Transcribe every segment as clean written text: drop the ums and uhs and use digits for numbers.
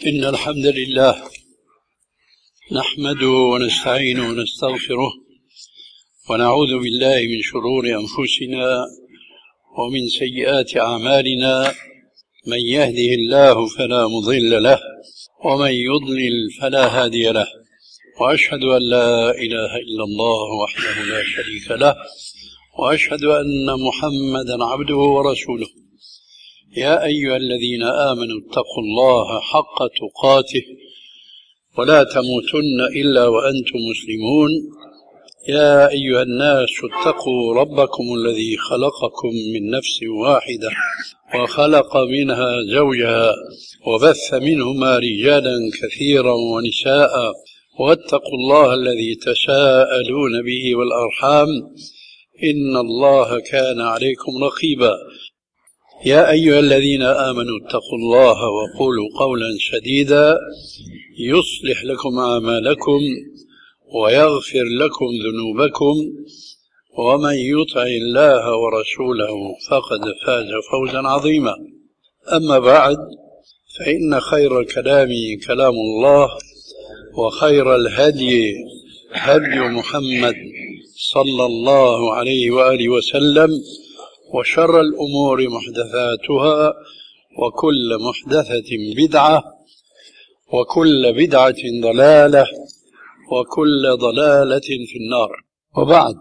إن الحمد لله نحمده ونستعينه ونستغفره ونعوذ بالله من شرور أنفسنا ومن سيئات أعمالنا. من يهده الله فلا مضل له ومن يضلل فلا هادي له، وأشهد أن لا إله إلا الله وحده لا شريك له، وأشهد أن محمدا عبده ورسوله. يا أيها الذين آمنوا اتقوا الله حق تقاته ولا تموتن إلا وأنتم مسلمون. يا أيها الناس اتقوا ربكم الذي خلقكم من نفس واحدة وخلق منها زوجها وبث منهما رجالا كثيرا ونساء، واتقوا الله الذي تساءلون به والأرحام إن الله كان عليكم رقيبا. يا أيها الذين آمنوا اتقوا الله وقولوا قولا سديدا يصلح لكم أعمالكم ويغفر لكم ذنوبكم، ومن يطع الله ورسوله فقد فاز فوزا عظيما. أما بعد، فإن خير الكلام كلام الله، وخير الهدي هدي محمد صلى الله عليه وآله وسلم، وشر الأمور محدثاتها، وكل محدثة بدعة، وكل بدعة ضلالة، وكل ضلالة في النار. وبعد،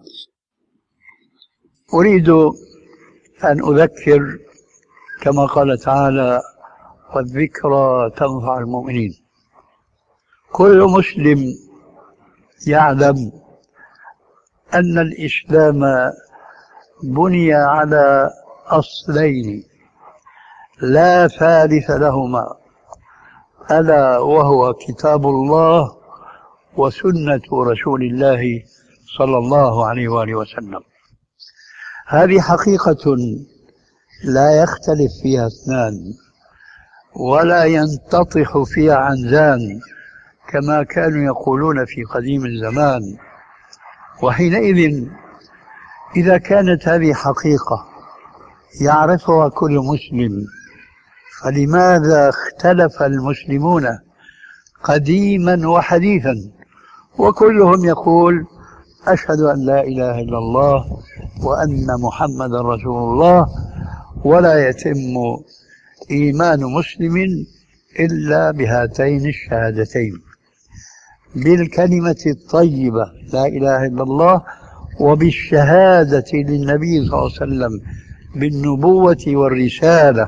أريد أن أذكر كما قال تعالى: والذكرى تنفع المؤمنين. كل مسلم يعلم أن الإسلام بني على أصلين لا ثالث لهما، ألا وهو كتاب الله وسنة رسول الله صلى الله عليه وآله وسلم. هذه حقيقة لا يختلف فيها اثنان ولا ينتطح فيها عنزان كما كانوا يقولون في قديم الزمان. وحينئذ إذا كانت هذه حقيقة يعرفها كل مسلم، فلماذا اختلف المسلمون قديما وحديثا وكلهم يقول: أشهد أن لا إله إلا الله وأن محمد رسول الله، ولا يتم إيمان مسلم إلا بهاتين الشهادتين، بالكلمة الطيبة لا إله إلا الله، وبالشهادة للنبي صلى الله عليه وسلم بالنبوة والرسالة.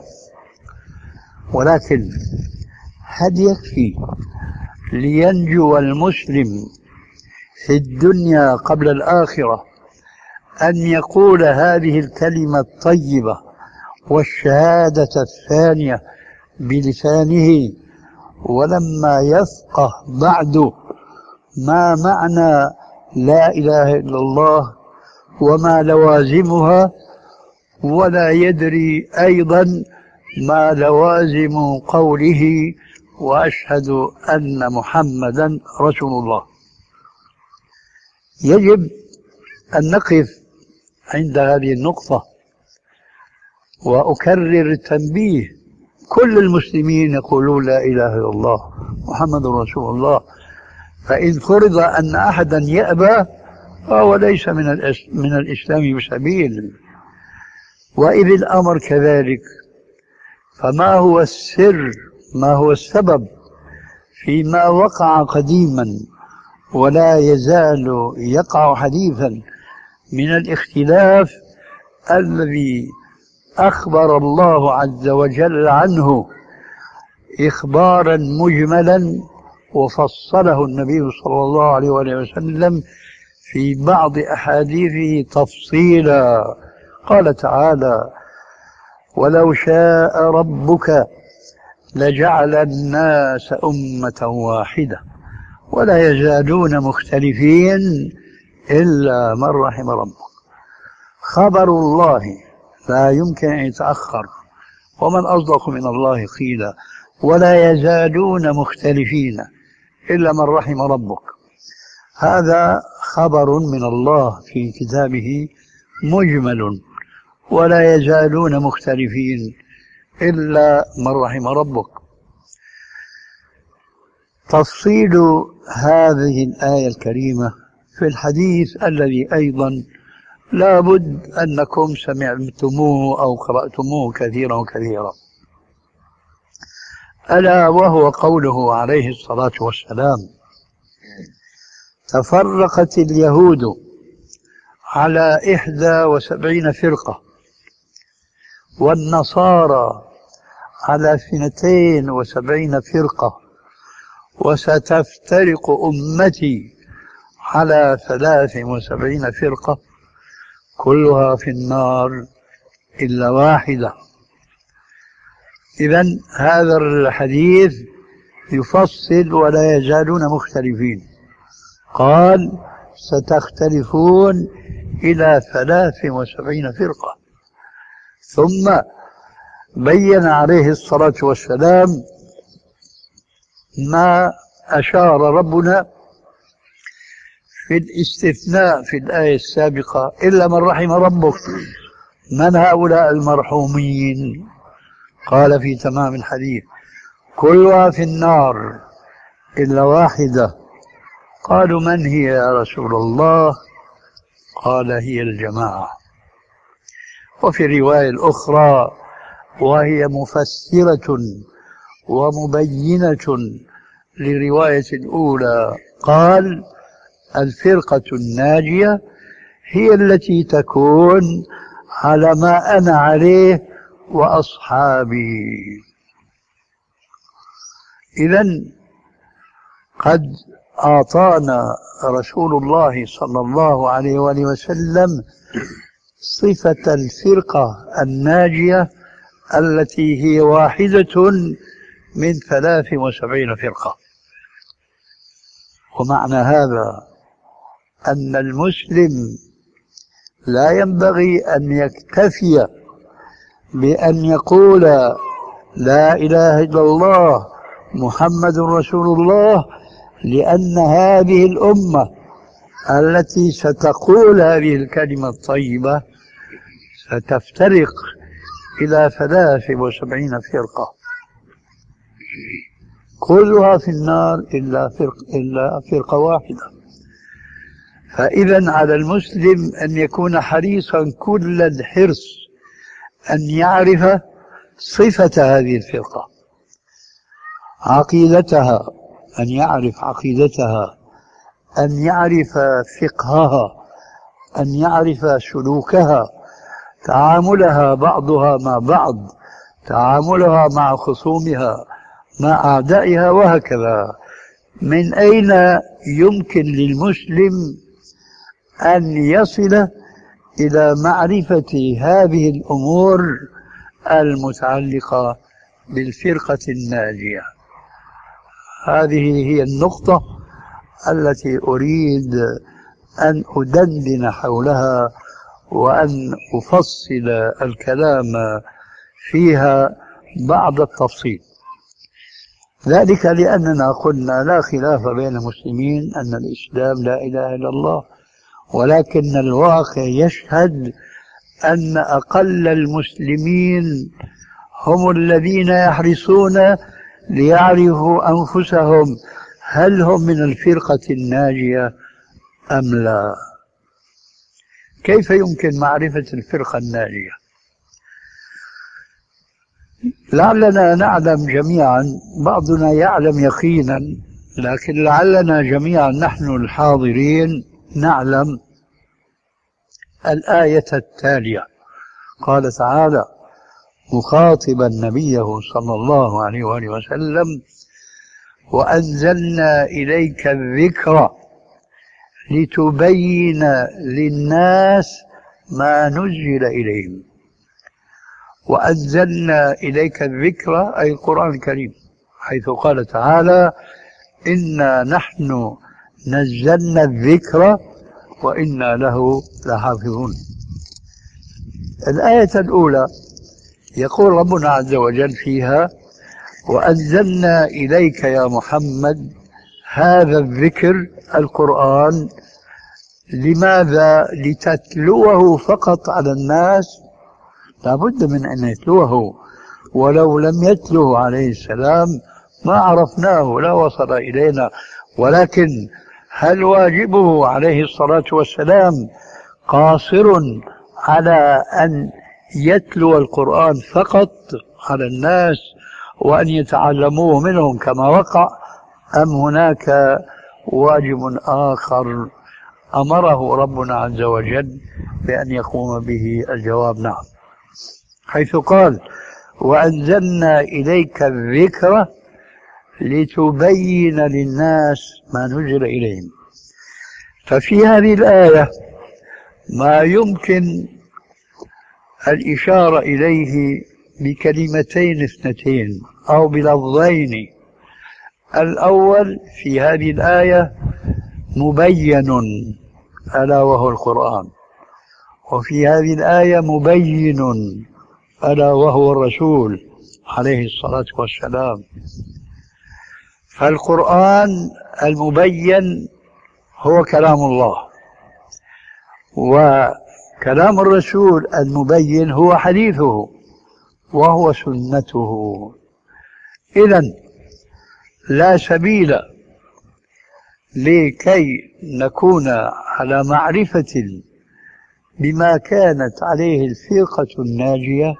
ولكن هل يكفي لينجو المسلم في الدنيا قبل الآخرة أن يقول هذه الكلمة الطيبة والشهادة الثانية بلسانه، ولما يفقه بعد ما معنى لا إله إلا الله وما لوازمها، ولا يدري أيضا ما لوازم قوله وأشهد أن محمدا رسول الله؟ يجب أن نقف عند هذه النقطة وأكرر التنبيه. كل المسلمين يقولون لا إله إلا الله محمد رسول الله، فإن فرض أن أحدا يأبى فهو ليس من الإسلام بسبيل. وإذ الأمر كذلك، فما هو السر، ما هو السبب فيما وقع قديما ولا يزال يقع حديثا من الاختلاف الذي أخبر الله عز وجل عنه إخبارا مجملا، وفصله النبي صلى الله عليه وسلم في بعض أحاديثه تفصيلا. قال تعالى: ولو شاء ربك لجعل الناس أمة واحدة ولا يزالون مختلفين إلا من رحم ربك. خبر الله لا يمكن أن يتأخر، ومن أصدق من الله قيلا. ولا يزالون مختلفين إلا من رحم ربك، هذا خبر من الله في كتابه مجمل. ولا يزالون مختلفين إلا من رحم ربك. تفصيل هذه الآية الكريمة في الحديث الذي أيضا لا بد أنكم سمعتموه أو قرأتموه كثيرا وكثيرا، ألا وهو قوله عليه الصلاة والسلام: تفرقت اليهود على 71 فرقة، والنصارى على 72 فرقة، وستفترق أمتي على 73 فرقة، كلها في النار إلا واحدة. إذن هذا الحديث يفصل ولا يزالون مختلفين. قال: ستختلفون إلى 73 فرقة. ثم بين عليه الصلاة والسلام ما أشار ربنا في الاستثناء في الآية السابقة: إلا من رحم ربك. من هؤلاء المرحومين؟ قال في تمام الحديث: كلها في النار إلا واحدة. قالوا: من هي يا رسول الله؟ قال: هي الجماعة. وفي الرواية الأخرى وهي مفسرة ومبينة للرواية الأولى، قال: الفرقة الناجية هي التي تكون على ما أنا عليه وأصحابي. إذن قد أعطانا رسول الله صلى الله عليه وآله وسلم صفة الفرقة الناجية التي هي واحدة من 73 فرقة. ومعنى هذا أن المسلم لا ينبغي أن يكتفي بأن يقول لا إله إلا الله محمد رسول الله، لأن هذه الأمة التي ستقول هذه الكلمة الطيبة ستفترق إلى 73 فرقة، كلها في النار إلا فرقة واحدة. فإذا على المسلم أن يكون حريصا كل الحرص أن يعرف صفة هذه الفرقة، عقيدتها، أن يعرف عقيدتها، أن يعرف فقهها، أن يعرف سلوكها، تعاملها بعضها مع بعض، تعاملها مع خصومها، مع أعدائها، وهكذا. من أين يمكن للمسلم أن يصل إلى معرفة هذه الأمور المتعلقة بالفرقة الناجية؟ هذه هي النقطة التي أريد أن أدندن حولها وأن أفصل الكلام فيها بعض التفصيل. ذلك لأننا قلنا لا خلاف بين المسلمين أن الإسلام لا إله إلا الله، ولكن الواقع يشهد أن أقل المسلمين هم الذين يحرصون ليعرفوا أنفسهم هل هم من الفرقة الناجية أم لا. كيف يمكن معرفة الفرقة الناجية؟ لعلنا نعلم جميعا، بعضنا يعلم يقينا، لكن لعلنا جميعا نحن الحاضرين نعلم الآية التالية. قال تعالى مخاطبا نبيه صلى الله عليه وآله وسلم: وأنزلنا إليك الذكر لتبين للناس ما نزل إليهم. وأنزلنا إليك الذكر أي القرآن الكريم، حيث قال تعالى: إنا نحن نزلنا الذكر وإنا له لحافظون. الآية الأولى يقول ربنا عز وجل فيها: وأنزلنا إليك يا محمد هذا الذكر القرآن. لماذا؟ لتتلوه فقط على الناس؟ لا بد من أن يتلوه، ولو لم يتلوه عليه السلام ما عرفناه لا وصل إلينا، ولكن هل واجبه عليه الصلاة والسلام قاصر على أن يتلو القرآن فقط على الناس وأن يتعلموه منهم كما وقع، أم هناك واجب آخر أمره ربنا عز وجل بأن يقوم به؟ الجواب نعم، حيث قال: وأنزلنا إليك الذكر لتبين للناس ما نزل إليهم. ففي هذه الآية ما يمكن الإشارة إليه بكلمتين اثنتين أو بلفظين. الأول في هذه الآية مبين ألا وهو القرآن، وفي هذه الآية مبين ألا وهو الرسول عليه الصلاة والسلام. فالقرآن المبين هو كلام الله، وكلام الرسول المبين هو حديثه وهو سنته. إذن لا سبيل لكي نكون على معرفة بما كانت عليه الفرقة الناجية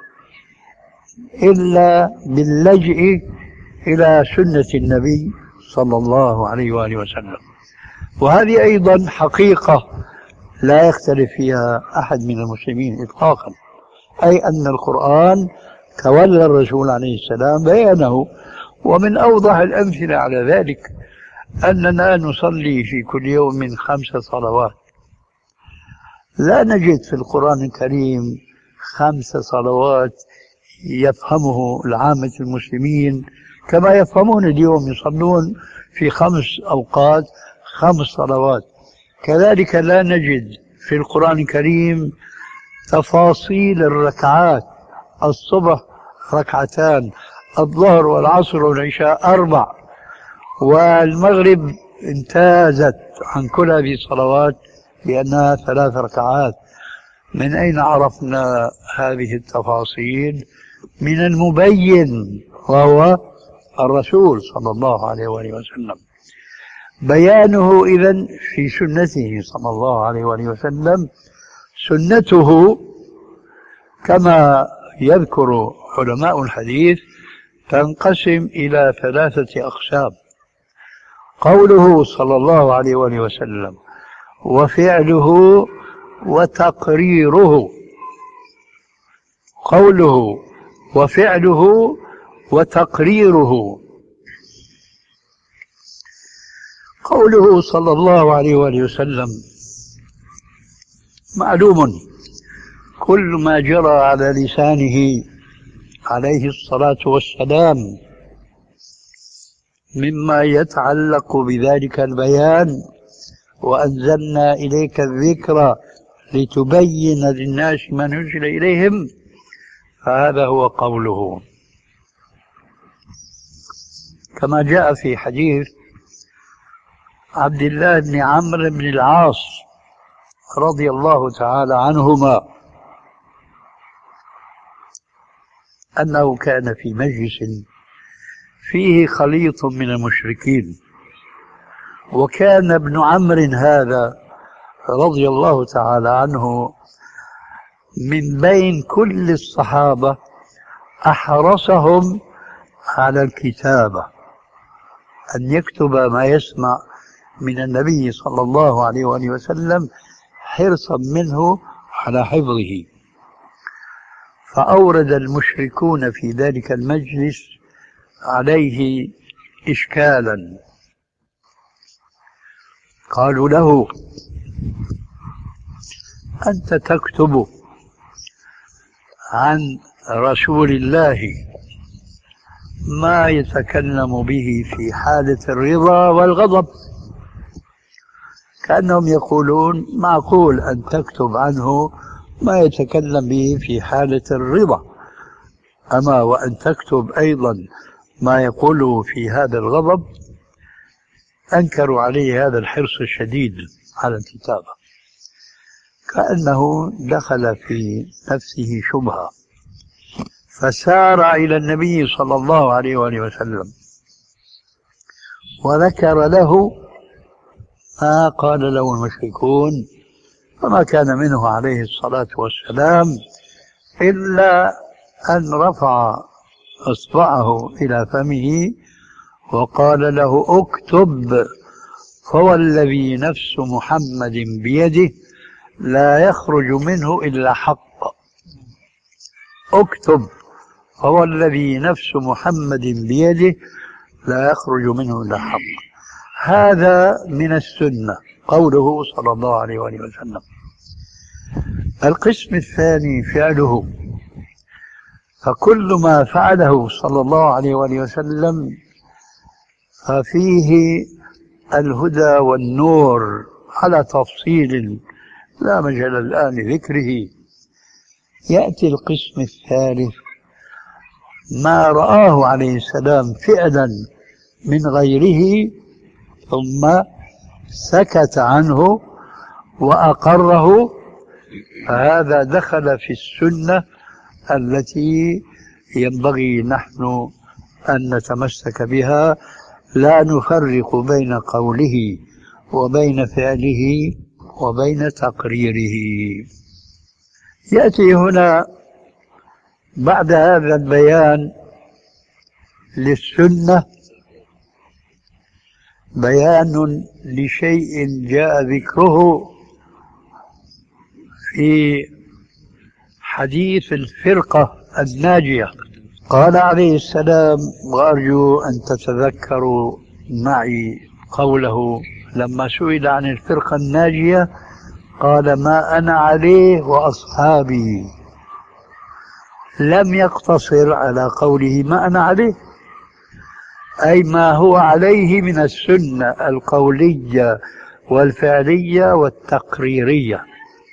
إلا باللجئ إلى سنة النبي صلى الله عليه وآله وسلم. وهذه أيضا حقيقة لا يختلف فيها أحد من المسلمين إطلاقا، أي أن القرآن تولى الرسول عليه السلام بيانه. ومن أوضح الأمثلة على ذلك أننا نصلي في كل يوم 5 صلوات، لا نجد في القرآن الكريم 5 صلوات يفهمه العامة المسلمين كما يفهمون اليوم، يصلون في 5 أوقات 5 صلوات. كذلك لا نجد في القرآن الكريم تفاصيل الركعات: الصبح 2 الظهر والعصر والعشاء 4 والمغرب امتازت عن كل هذه الصلوات لأنها 3 ركعات. من أين عرفنا هذه التفاصيل؟ من المبين وهو الرسول صلى الله عليه وآله وسلم. بيانه إذن في سنته صلى الله عليه وآله وسلم. سنته كما يذكر علماء الحديث تنقسم إلى 3 أقسام: قوله صلى الله عليه وآله وسلم، وفعله وتقريره. قوله وفعله وتقريره. قوله صلى الله عليه وآله وسلم معلوم، كل ما جرى على لسانه عليه الصلاة والسلام مما يتعلق بذلك البيان: وأنزلنا إليك الذكر لتبين للناس ما نزل إليهم، فهذا هو قوله، كما جاء في حديث عبد الله بن عمرو بن العاص رضي الله تعالى عنهما أنه كان في مجلس فيه خليط من المشركين، وكان ابن عمرو هذا رضي الله تعالى عنه من بين كل الصحابة أحرصهم على الكتابة، أن يكتب ما يسمع من النبي صلى الله عليه وآله وسلم حرصا منه على حفظه. فأورد المشركون في ذلك المجلس عليه إشكالا، قالوا له: أنت تكتب عن رسول الله ما يتكلم به في حالة الرضا والغضب، كأنهم يقولون معقول أن تكتب عنه ما يتكلم به في حالة الرضا، أما وأن تكتب أيضا ما يقوله في هذا الغضب. أنكروا عليه هذا الحرص الشديد على الكتابة، كأنه دخل في نفسه شبهة، فسارع إلى النبي صلى الله عليه وآله وسلم وذكر له ما قال له المشركون، فما كان منه عليه الصلاة والسلام إلا أن رفع إصبعه إلى فمه وقال له اكتب، فوالذي نفس محمد بيده لا يخرج منه إلا حق. اكتب، فوالذي نفس محمد بيده لا يخرج منه إلا حق. هذا من السنة قوله صلى الله عليه وآله وسلم. القسم الثاني فعله، فكل ما فعله صلى الله عليه وآله وسلم ففيه الهدى والنور على تفصيل لا مجال الآن لذكره. يأتي القسم الثالث ما رآه عليه السلام فعلا من غيره ثم سكت عنه وأقره، فهذا دخل في السنة التي ينبغي نحن أن نتمسك بها، لا نفرق بين قوله وبين فعله وبين تقريره. يأتي هنا بعد هذا البيان للسنة بيان لشيء جاء ذكره في حديث الفرقة الناجية. قال عليه السلام، وأرجو أن تتذكروا معي قوله لما سئل عن الفرقة الناجية قال ما أنا عليه وأصحابي، لم يقتصر على قوله ما أنا عليه، أي ما هو عليه من السنة القولية والفعلية والتقريرية،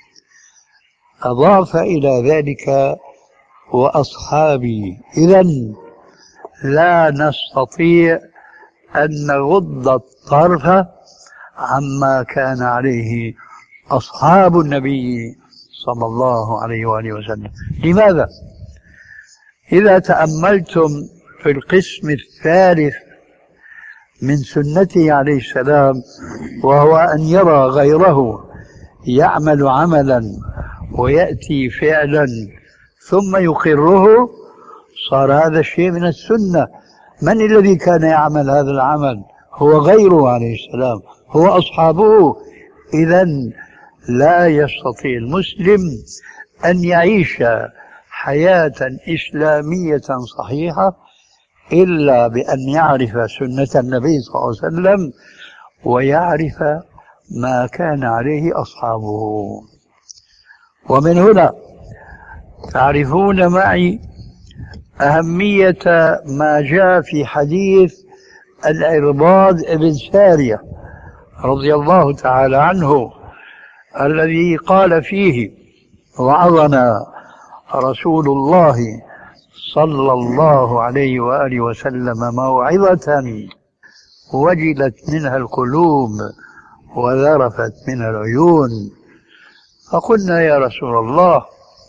أضاف إلى ذلك وأصحابي. إذن لا نستطيع أن نغض الطرف عما كان عليه أصحاب النبي صلى الله عليه وآله وسلم. لماذا؟ إذا تأملتم في القسم الثالث من سنته عليه السلام، وهو أن يرى غيره يعمل عملا ويأتي فعلا ثم يقره، صار هذا الشيء من السنة. من الذي كان يعمل هذا العمل؟ هو غيره عليه السلام، هو أصحابه. إذن لا يستطيع المسلم أن يعيش حياة إسلامية صحيحة إلا بأن يعرف سنة النبي صلى الله عليه وسلم ويعرف ما كان عليه أصحابه. ومن هنا تعرفون معي أهمية ما جاء في حديث العرباض بن سارية رضي الله تعالى عنه الذي قال فيه وعظنا رسول الله صلى الله عليه وآله وسلم موعظة وجلت منها القلوب وذرفت منها العيون، فقلنا يا رسول الله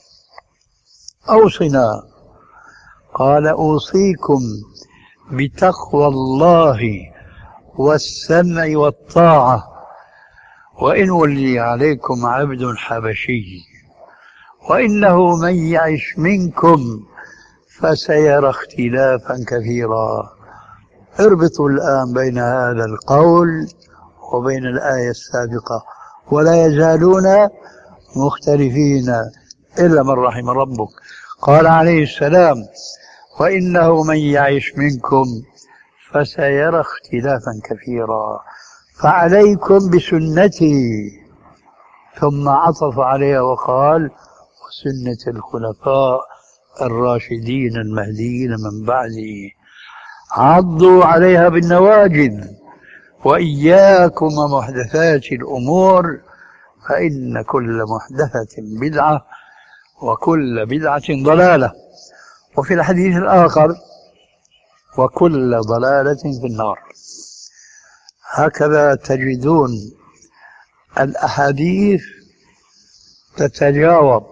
أوصنا. قال أوصيكم بتقوى الله والسمع والطاعة، وإن ولي عليكم عبد حبشي، وإنه من يعش منكم فسيرى اختلافا كثيرا. اربطوا الآن بين هذا القول وبين الآية السابقة، ولا يزالون مختلفين إلا من رحم ربك. قال عليه السلام وإنه من يعش منكم فسيرى اختلافا كثيرا، فعليكم بسنتي، ثم عطف عليها وقال وسنة الخلفاء الراشدين المهديين من بعدي، عضوا عليها بالنواجذ، وإياكم ومحدثات الأمور، فإن كل محدثة بدعة وكل بدعة ضلالة. وفي الحديث الآخر وكل ضلالة في النار. هكذا تجدون الأحاديث تتجاوب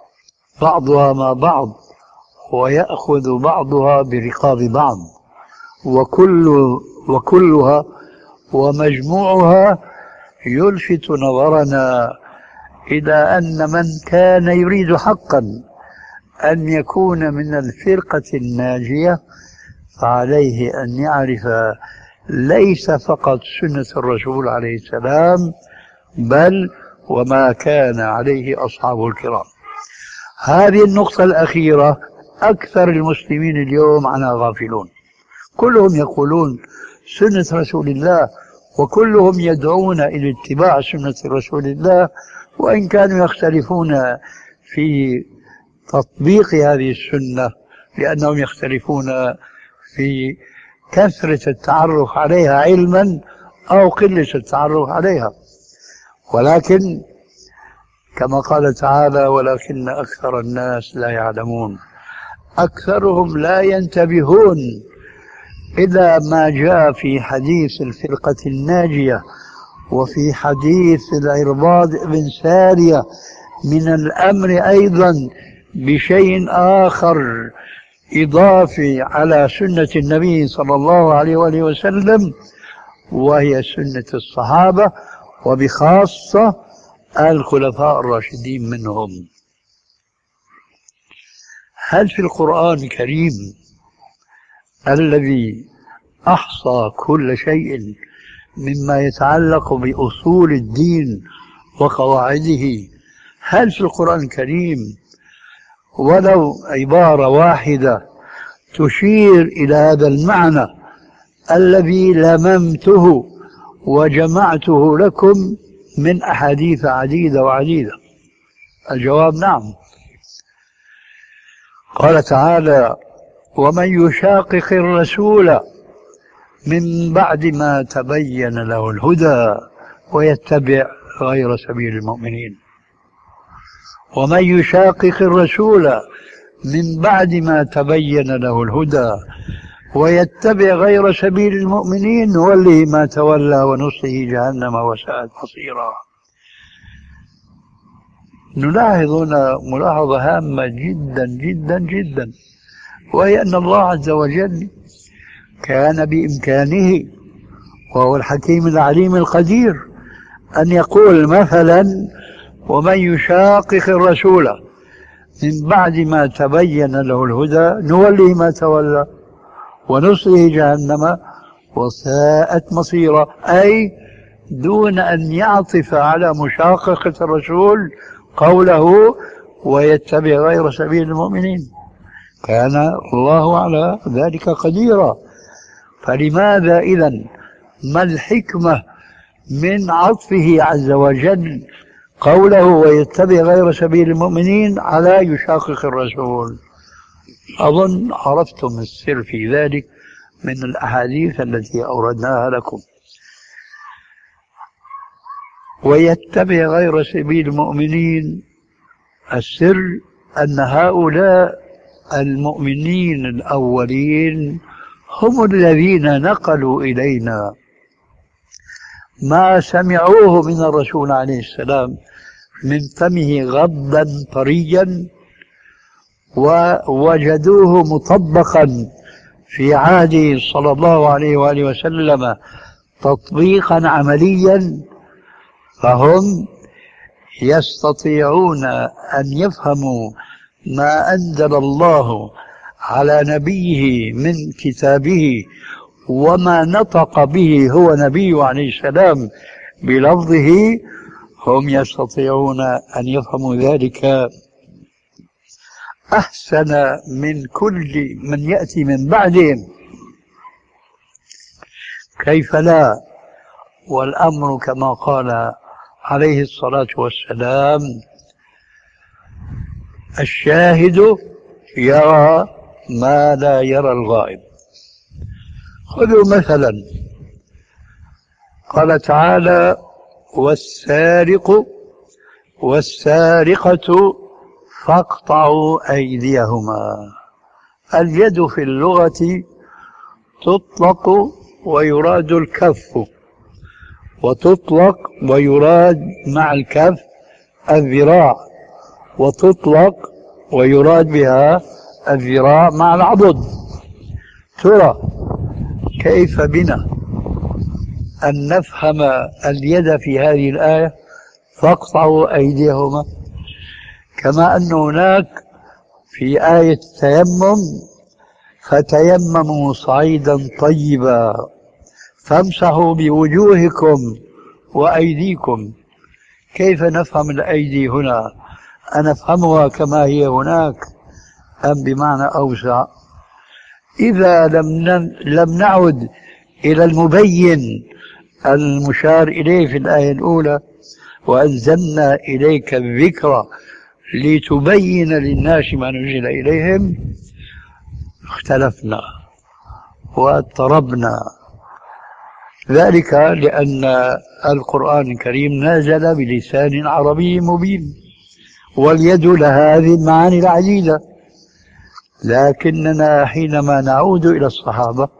بعضها مع بعض ويأخذ بعضها برقاب بعض، وكلها ومجموعها يلفت نظرنا إلى أن من كان يريد حقا أن يكون من الفرقة الناجية فعليه أن يعرف ليس فقط سنة الرسول عليه السلام بل وما كان عليه أصحابه الكرام. هذه النقطة الأخيرة أكثر المسلمين اليوم عنها غافلون. كلهم يقولون سنة رسول الله وكلهم يدعون إلى اتباع سنة رسول الله، وإن كانوا يختلفون في تطبيق هذه السنة لأنهم يختلفون في كثرة التعرف عليها علما أو قلة التعرف عليها. ولكن كما قال تعالى ولكن أكثر الناس لا يعلمون، أكثرهم لا ينتبهون إلى ما جاء في حديث الفرقة الناجية وفي حديث العرباض بن سارية من الأمر أيضا بشيء آخر إضافي على سنة النبي صلى الله عليه وآله وسلم، وهي سنة الصحابة وبخاصة الخلفاء الراشدين منهم. هل في القرآن الكريم الذي أحصى كل شيء مما يتعلق بأصول الدين وقواعده، هل في القرآن الكريم ولو عبارة واحدة تشير إلى هذا المعنى الذي لممته وجمعته لكم من أحاديث عديدة وعديدة؟ الجواب نعم. قال تعالى ومن يشاقق الرسول من بعد ما تبين له الهدى ويتبع غير سبيل المؤمنين. ومن يشاقق الرسول من بعد ما تبين له الهدى ويتبع غير سبيل المؤمنين نوله ما تولى ونصله جهنم وساءت مصيرا. نلاحظ هنا ملاحظة هامة جدا جدا جدا، وهي أن الله عز وجل كان بإمكانه وهو الحكيم العليم القدير أن يقول مثلا ومن يشاقق الرسول من بعد ما تبين له الهدى نوله ما تولى ونصله جهنم وساءت مصيرا، أي دون أن يعطف على مشاققة الرسول قوله ويتبع غير سبيل المؤمنين. كان الله على ذلك قديرا، فلماذا إذن ما الحكمة من عطفه عز وجل قوله ويتبع غير سبيل المؤمنين على يشاقق الرسول؟ أظن عرفتم السر في ذلك من الأحاديث التي أوردناها لكم. ويتبع غير سبيل المؤمنين، السر أن هؤلاء المؤمنين الأولين هم الذين نقلوا إلينا ما سمعوه من الرسول عليه السلام من فمه غضا طريا ووجدوه مطبقا في عهده صلى الله عليه وآله وسلم تطبيقا عمليا، فهم يستطيعون أن يفهموا ما أنزل الله على نبيه من كتابه وما نطق به هو نبيه عليه السلام بلفظه، هم يستطيعون أن يفهموا ذلك أحسن من كل من يأتي من بعدهم. كيف لا؟ والأمر كما قال عليه الصلاة والسلام الشاهد يرى ما لا يرى الغائب. خذوا مثلا قال تعالى والسارق والسارقة فاقطعوا أيديهما. اليد في اللغة تطلق ويراد الكف، وتطلق ويراد مع الكف الذراع، وتطلق ويراد بها الذراع مع العضد. ترى كيف بنا أن نفهم اليد في هذه الآية فاقطعوا أيديهما، كما أن هناك في آية التيمم فتيمموا صعيدا طيبا فامسحوا بوجوهكم وأيديكم. كيف نفهم الأيدي هنا؟ أنفهمها كما هي هناك أم بمعنى أوسع؟ إذا لم نعد إلى المبين المشار إليه في الآية الأولى وأنزلنا إليك الذكر لتبين للناس ما نزل إليهم، اختلفنا واضطربنا. ذلك لأن القرآن الكريم نزل بلسان عربي مبين، واليد لها هذه المعاني العديدة. لكننا حينما نعود إلى الصحابة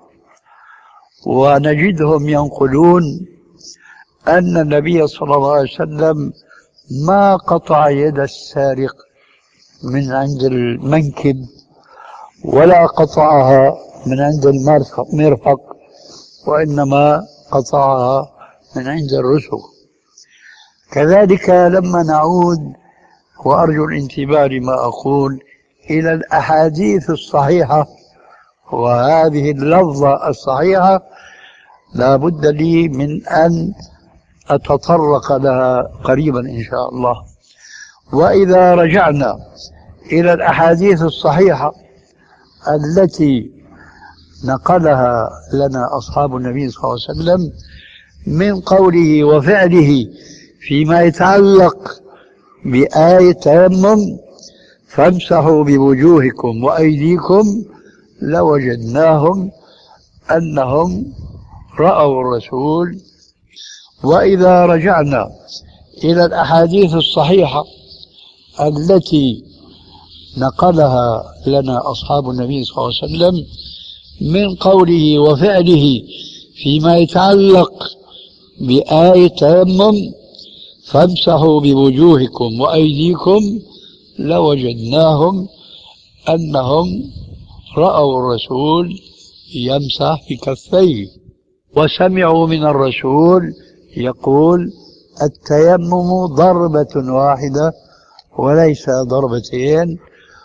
ونجدهم ينقلون أن النبي صلى الله عليه وسلم ما قطع يد السارق من عند المنكب ولا قطعها من عند المرفق، وإنما قطعها من عند الرسغ. كذلك لما نعود، وأرجو الانتباه لما أقول، إلى الأحاديث الصحيحة، وهذه اللفظة الصحيحة لا بد لي من أن أتطرق لها قريبا إن شاء الله. وإذا رجعنا إلى الأحاديث الصحيحة التي نقلها لنا أصحاب النبي صلى الله عليه وسلم من قوله وفعله فيما يتعلق بآية التيمم فامسحوا بوجوهكم وأيديكم، لوجدناهم أنهم رأوا الرسول. وإذا رجعنا إلى الأحاديث الصحيحة التي نقلها لنا أصحاب النبي صلى الله عليه وسلم من قوله وفعله فيما يتعلق بآية التيمم فامسحوا بوجوهكم وأيديكم، لوجدناهم أنهم رأوا الرسول يمسح بكفيه وسمعوا من الرسول يقول التيمم ضربة واحدة وليس ضربتين،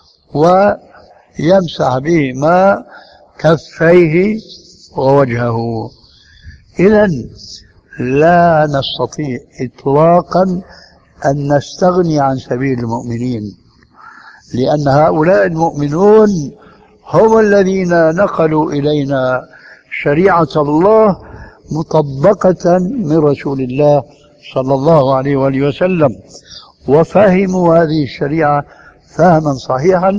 ويمسح بهما كفيه ووجهه. إذن لا نستطيع إطلاقا أن نستغني عن سبيل المؤمنين، لأن هؤلاء المؤمنون هم الذين نقلوا إلينا شريعة الله مطبقة من رسول الله صلى الله عليه وآله وسلم، وفهموا هذه الشريعة فهما صحيحا.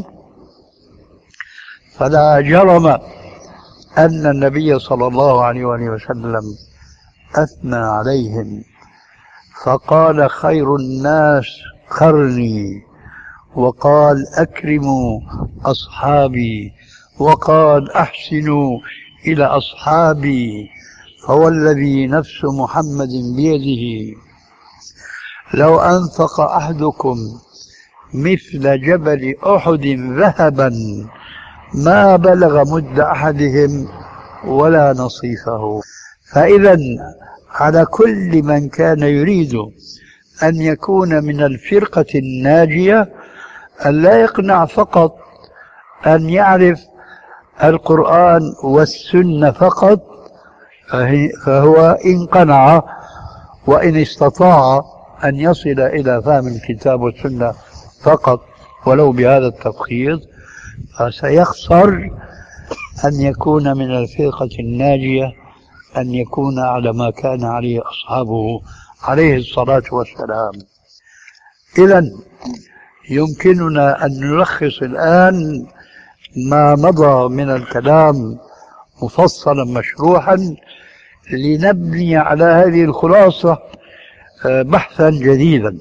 فلا جرم أن النبي صلى الله عليه وآله وسلم أثنى عليهم فقال خير الناس قرني، وقال أكرموا أصحابي، وقال أحسنوا إلى أصحابي، فوالذي نفس محمد بيده لو أنفق أحدكم مثل جبل أحد ذهبا ما بلغ مد أحدهم ولا نصيفه. فإذا على كل من كان يريد أن يكون من الفرقة الناجية أن لا يقنع فقط أن يعرف القرآن والسنة فقط، فهو إن قنع وإن استطاع أن يصل إلى فهم الكتاب والسنة فقط ولو بهذا التبخير، فسيخسر أن يكون من الفرقة الناجية، أن يكون على ما كان عليه أصحابه عليه الصلاة والسلام. إذن يمكننا أن نلخص الآن ما مضى من الكلام مفصلا مشروحا لنبني على هذه الخلاصة بحثا جديدا.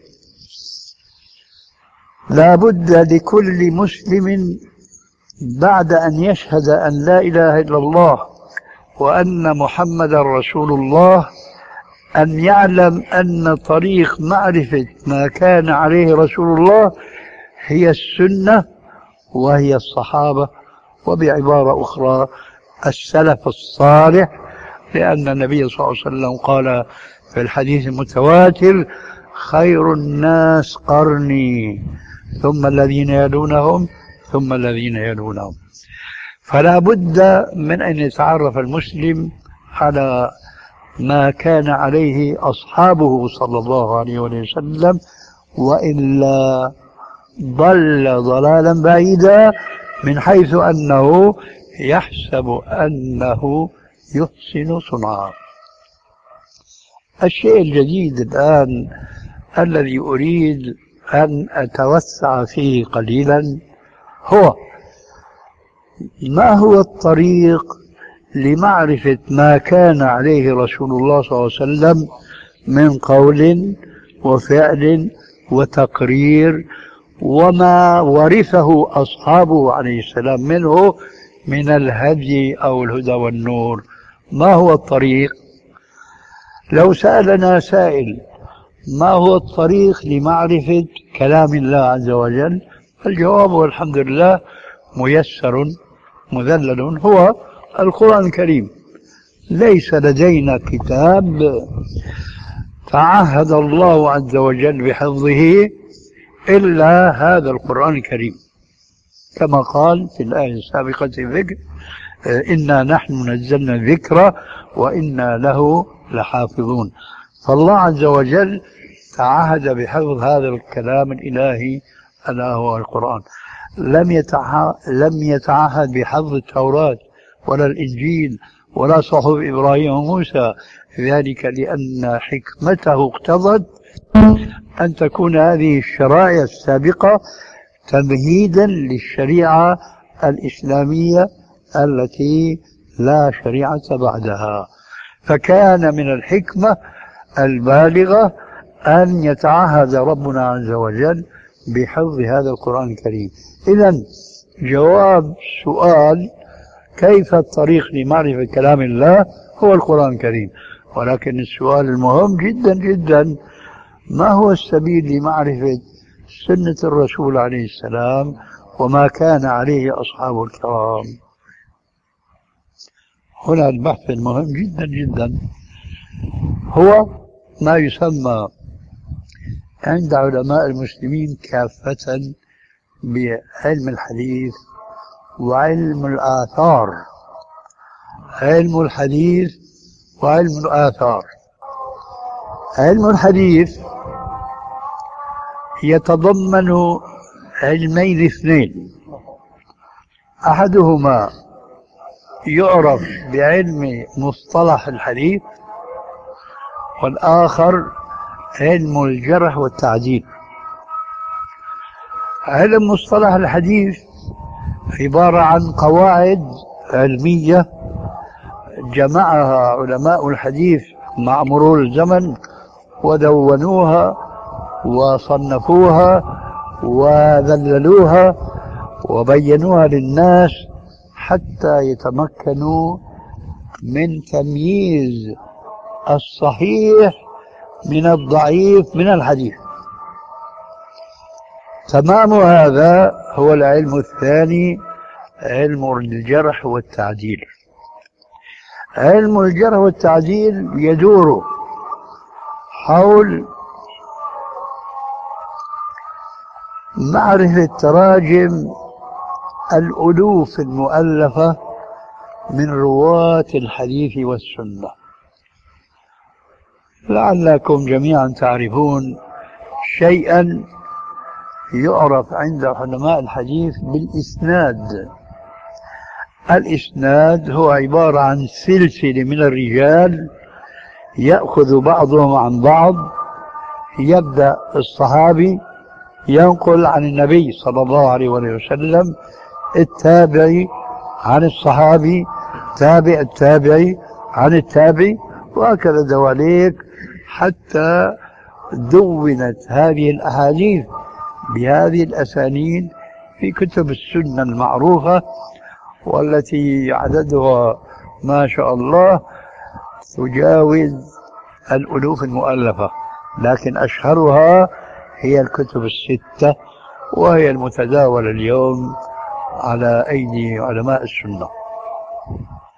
لا بد لكل مسلم بعد أن يشهد أن لا إله إلا الله وأن محمدا رسول الله أن يعلم أن طريق معرفة ما كان عليه رسول الله هي السنة وهي الصحابة، وبعبارة أخرى السلف الصالح، لأن النبي صلى الله عليه وسلم قال في الحديث المتواتر: خير الناس قرني ثم الذين يلونهم ثم الذين يلونهم. فلا بد من أن يتعرف المسلم على ما كان عليه أصحابه صلى الله عليه وسلم، وإلا ضل ضلالا بعيدا، من حيث أنه يحسب أنه يحسن صنعا. الشيء الجديد الآن الذي أريد أن أتوسع فيه قليلا هو: ما هو الطريق لمعرفة ما كان عليه رسول الله صلى الله عليه وسلم من قول وفعل وتقرير، وما ورثه أصحابه عليه السلام منه من الهدي أو الهدى والنور؟ ما هو الطريق؟ لو سألنا سائل: ما هو الطريق لمعرفة كلام الله عز وجل؟ الجواب والحمد لله ميسر مذلل، هو القرآن الكريم. ليس لدينا كتاب تعهد الله عز وجل بحفظه إلا هذا القرآن الكريم، كما قال في الآية السابقة في الذكر: إنا نحن نزلنا الذكر وإنا له لحافظون. فالله عز وجل تعهد بحفظ هذا الكلام الإلهي ألا هو القرآن. لم يتعهد بحفظ التوراة ولا الإنجيل ولا صحف إبراهيم وموسى، ذلك لأن حكمته اقتضت أن تكون هذه الشرائع السابقة تمهيدا للشريعة الإسلامية التي لا شريعة بعدها. فكان من الحكمة البالغة أن يتعهد ربنا عز وجل بحفظ هذا القرآن الكريم. إذن جواب سؤال كيف الطريق لمعرفة كلام الله هو القرآن الكريم، ولكن السؤال المهم جدا جدا: ما هو السبيل لمعرفة سنة الرسول عليه السلام وما كان عليه أصحابه الكرام؟ هنا البحث المهم جدا جدا هو ما يسمى عند علماء المسلمين كافة بعلم الحديث وعلم الآثار. علم الحديث وعلم الآثار. علم الحديث يتضمن علمين اثنين: أحدهما يعرف بعلم مصطلح الحديث، والآخر علم الجرح والتعديل. علم مصطلح الحديث عبارة عن قواعد علمية جمعها علماء الحديث مع مرور الزمن ودونوها وصنفوها وذللوها وبينوها للناس حتى يتمكنوا من تمييز الصحيح من الضعيف من الحديث. تمام هذا هو العلم الثاني، علم الجرح والتعديل. علم الجرح والتعديل يدور حول معرفة تراجم الألوف المؤلفة من رواة الحديث والسنة. لعلكم جميعا تعرفون شيئا يعرف عند علماء الحديث بالإسناد. الإسناد هو عبارة عن سلسلة من الرجال يأخذ بعضهم عن بعض. يبدأ الصحابي ينقل عن النبي صلى الله عليه وسلم، التابعي عن الصحابي، تابع التابعي عن التابعي، وهكذا دواليك حتى دونت هذه الأحاديث بهذه الأسانيد في كتب السنة المعروفة، والتي عددها ما شاء الله تجاوز الألوف المؤلفة، لكن أشهرها هي الكتب الستة، وهي المتداولة اليوم على أيدي علماء السنة.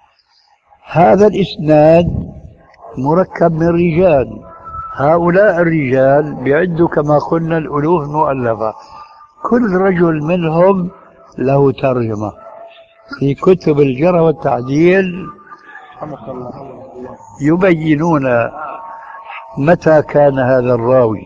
هذا الإسناد مركب من رجال، هؤلاء الرجال بيعدوا كما قلنا الألوف المؤلفة، كل رجل منهم له ترجمة في كتب الجرح والتعديل، يبينون متى كان هذا الراوي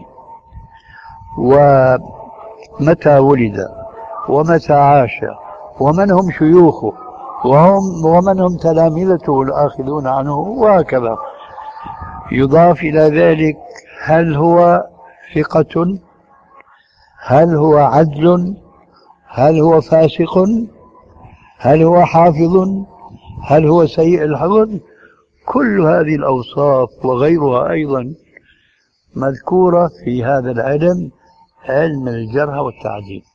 ومتى ولد ومتى عاش ومن هم شيوخه ومن هم تلامذته الآخذون عنه وهكذا. يضاف إلى ذلك هل هو ثقة، هل هو عدل، هل هو فاسق، هل هو حافظ، هل هو سيء الحفظ. كل هذه الأوصاف وغيرها أيضا مذكورة في هذا العلم، علم الجرح والتعديل.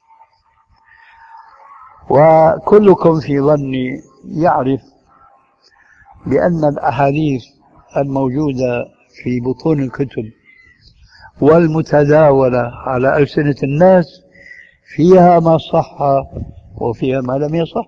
وكلكم في ظني يعرف بأن الأحاديث الموجودة في بطون الكتب والمتداولة على ألسنة الناس فيها ما صح وفيها ما لم يصح.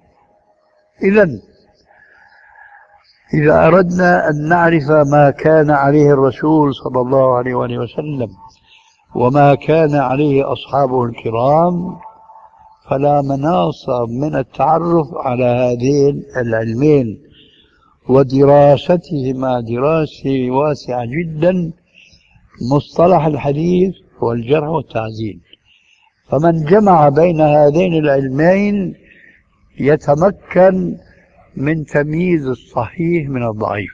إذا أردنا أن نعرف ما كان عليه الرسول صلى الله عليه وآله وسلم وما كان عليه أصحابه الكرام، فلا مناص من التعرف على هذين العلمين ودراستهما دراسة واسعة جدا، مصطلح الحديث والجرح والتعديل. فمن جمع بين هذين العلمين يتمكن من تمييز الصحيح من الضعيف.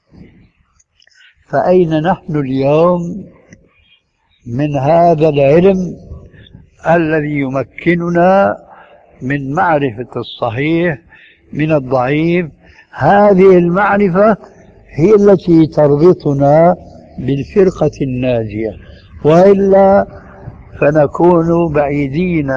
فأين نحن اليوم من هذا العلم الذي يمكننا من معرفة الصحيح من الضعيف؟ هذه المعرفة هي التي تربطنا بالفرقة الناجية، وإلا فنكون بعيدين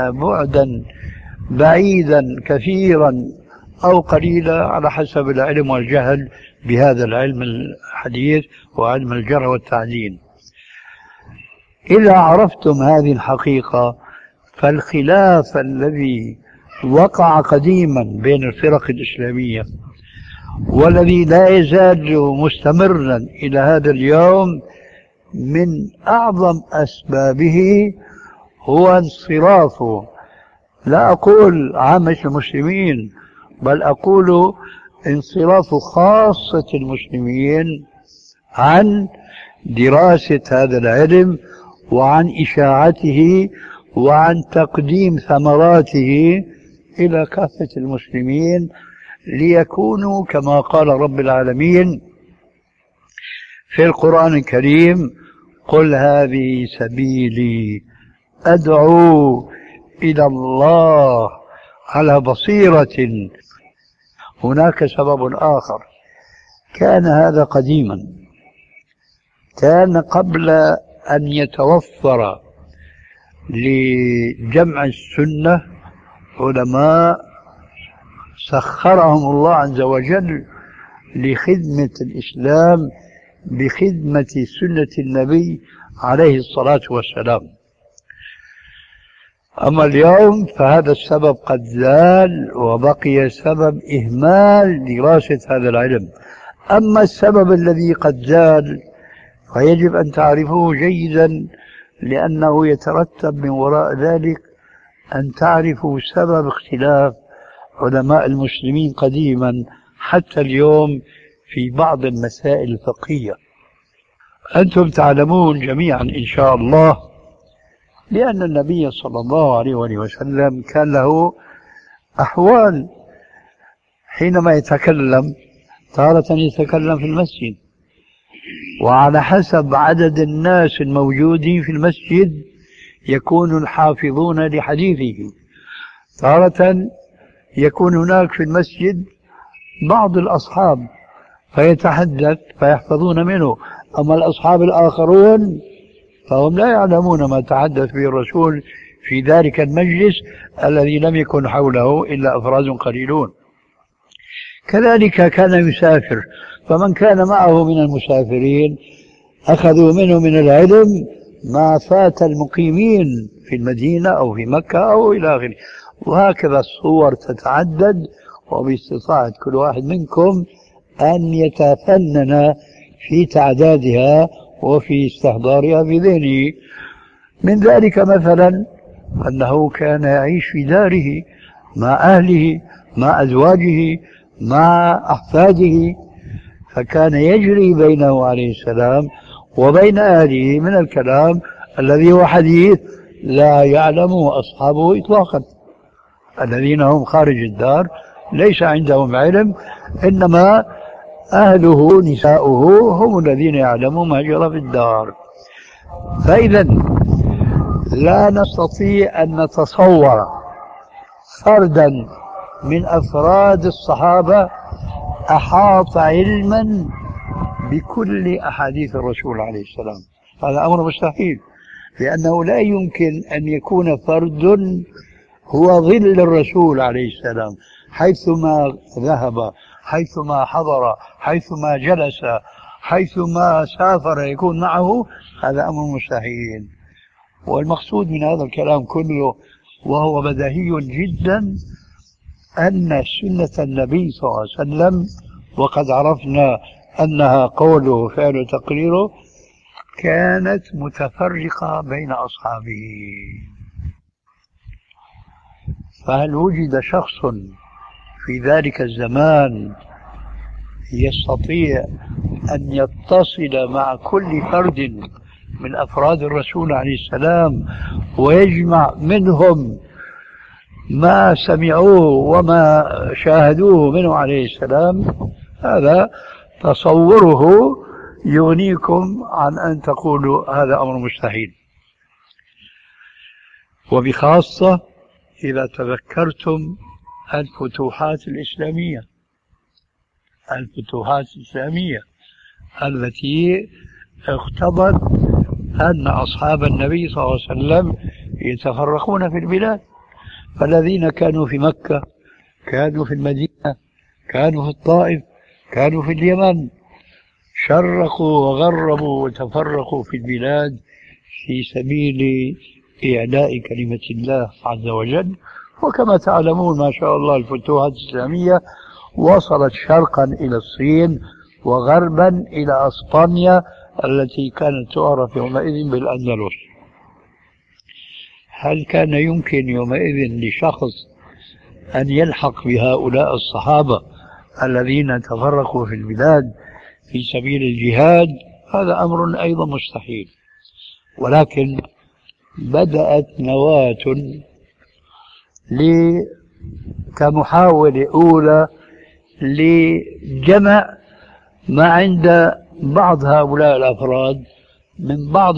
بعيدا كثيرا أو قليلا على حسب العلم والجهل بهذا العلم الحديث وعلم الجرح والتعديل. إذا عرفتم هذه الحقيقة فالخلاف الذي وقع قديما بين الفرق الإسلامية والذي لا يزال مستمرا إلى هذا اليوم من أعظم أسبابه هو انصراف، لا أقول عامة المسلمين، بل أقول انصراف خاصة المسلمين عن دراسة هذا العلم وعن إشاعته وعن تقديم ثمراته إلى كافة المسلمين، ليكونوا كما قال رب العالمين في القرآن الكريم: قل هذه سبيلي أدعو إلى الله على بصيرة. هناك سبب آخر، كان هذا قديما، كان قبل أن يتوفر لجمع السنة علماء سخرهم الله عز وجل لخدمة الإسلام بخدمة سنة النبي عليه الصلاة والسلام. أما اليوم فهذا السبب قد زال وبقي سبب إهمال دراسة هذا العلم. أما السبب الذي قد زال فيجب أن تعرفوه جيدا، لأنه يترتب من وراء ذلك أن تعرفوا سبب اختلاف علماء المسلمين قديما حتى اليوم في بعض المسائل الفقهية. أنتم تعلمون جميعا إن شاء الله لأن النبي صلى الله عليه وسلم كان له أحوال حينما يتكلم، تارة يتكلم في المسجد وعلى حسب عدد الناس الموجودين في المسجد يكون الحافظون لحديثه، تارة يكون هناك في المسجد بعض الأصحاب فيتحدث فيحفظون منه، أما الأصحاب الآخرون فهم لا يعلمون ما تحدث به الرسول في ذلك المجلس الذي لم يكن حوله إلا أفراد قليلون. كذلك كان يسافر، فمن كان معه من المسافرين أخذوا منه من العلم ما فات المقيمين في المدينة أو في مكة أو إلى آخره. وهكذا الصور تتعدد، وباستطاعة كل واحد منكم أن يتفنن في تعدادها وفي استحضارها في ذهنه. من ذلك مثلا أنه كان يعيش في داره مع أهله، مع أزواجه، مع أحفاده، فكان يجري بينه عليه السلام وبين أهله من الكلام الذي هو حديث لا يعلمه أصحابه إطلاقا. الذين هم خارج الدار ليس عندهم علم، إنما أهله نساؤه هم الذين يعلمون ما جرى في الدار. فإذا لا نستطيع أن نتصور فردا من أفراد الصحابة أحاط علما بكل أحاديث الرسول عليه السلام. هذا أمر مستحيل، لأنه لا يمكن أن يكون فرد هو ظل الرسول عليه السلام حيثما ذهب، حيثما حضر، حيثما جلس، حيثما سافر يكون معه. هذا أمر مستحيل. والمقصود من هذا الكلام كله وهو بديهي جدا أن سنة النبي صلى الله عليه وسلم، وقد عرفنا أنها قوله وفعله وتقريره، كانت متفرقة بين أصحابه. فهل وجد شخص في ذلك الزمان يستطيع أن يتصل مع كل فرد من أفراد الرسول عليه السلام ويجمع منهم ما سمعوه وما شاهدوه منه عليه السلام؟ هذا تصوره يغنيكم عن أن تقولوا هذا أمر مستحيل. وبخاصة إذا تذكرتم الفتوحات الإسلامية، الفتوحات الإسلامية التي اقتضت أن أصحاب النبي صلى الله عليه وسلم يتفرقون في البلاد. فالذين كانوا في مكة، كانوا في المدينة، كانوا في الطائف، كانوا في اليمن، شرقوا وغربوا وتفرقوا في البلاد في سبيل إعلاء كلمة الله عز وجل. وكما تعلمون ما شاء الله الفتوحات الإسلامية وصلت شرقا إلى الصين وغربا إلى أسبانيا التي كانت تعرف يومئذ بالأندلس. هل كان يمكن يومئذ لشخص أن يلحق بهؤلاء الصحابة الذين تفرقوا في البلاد في سبيل الجهاد؟ هذا أمر أيضا مستحيل. ولكن بدأت نواة كمحاولة أولى لجمع ما عند بعض هؤلاء الأفراد من بعض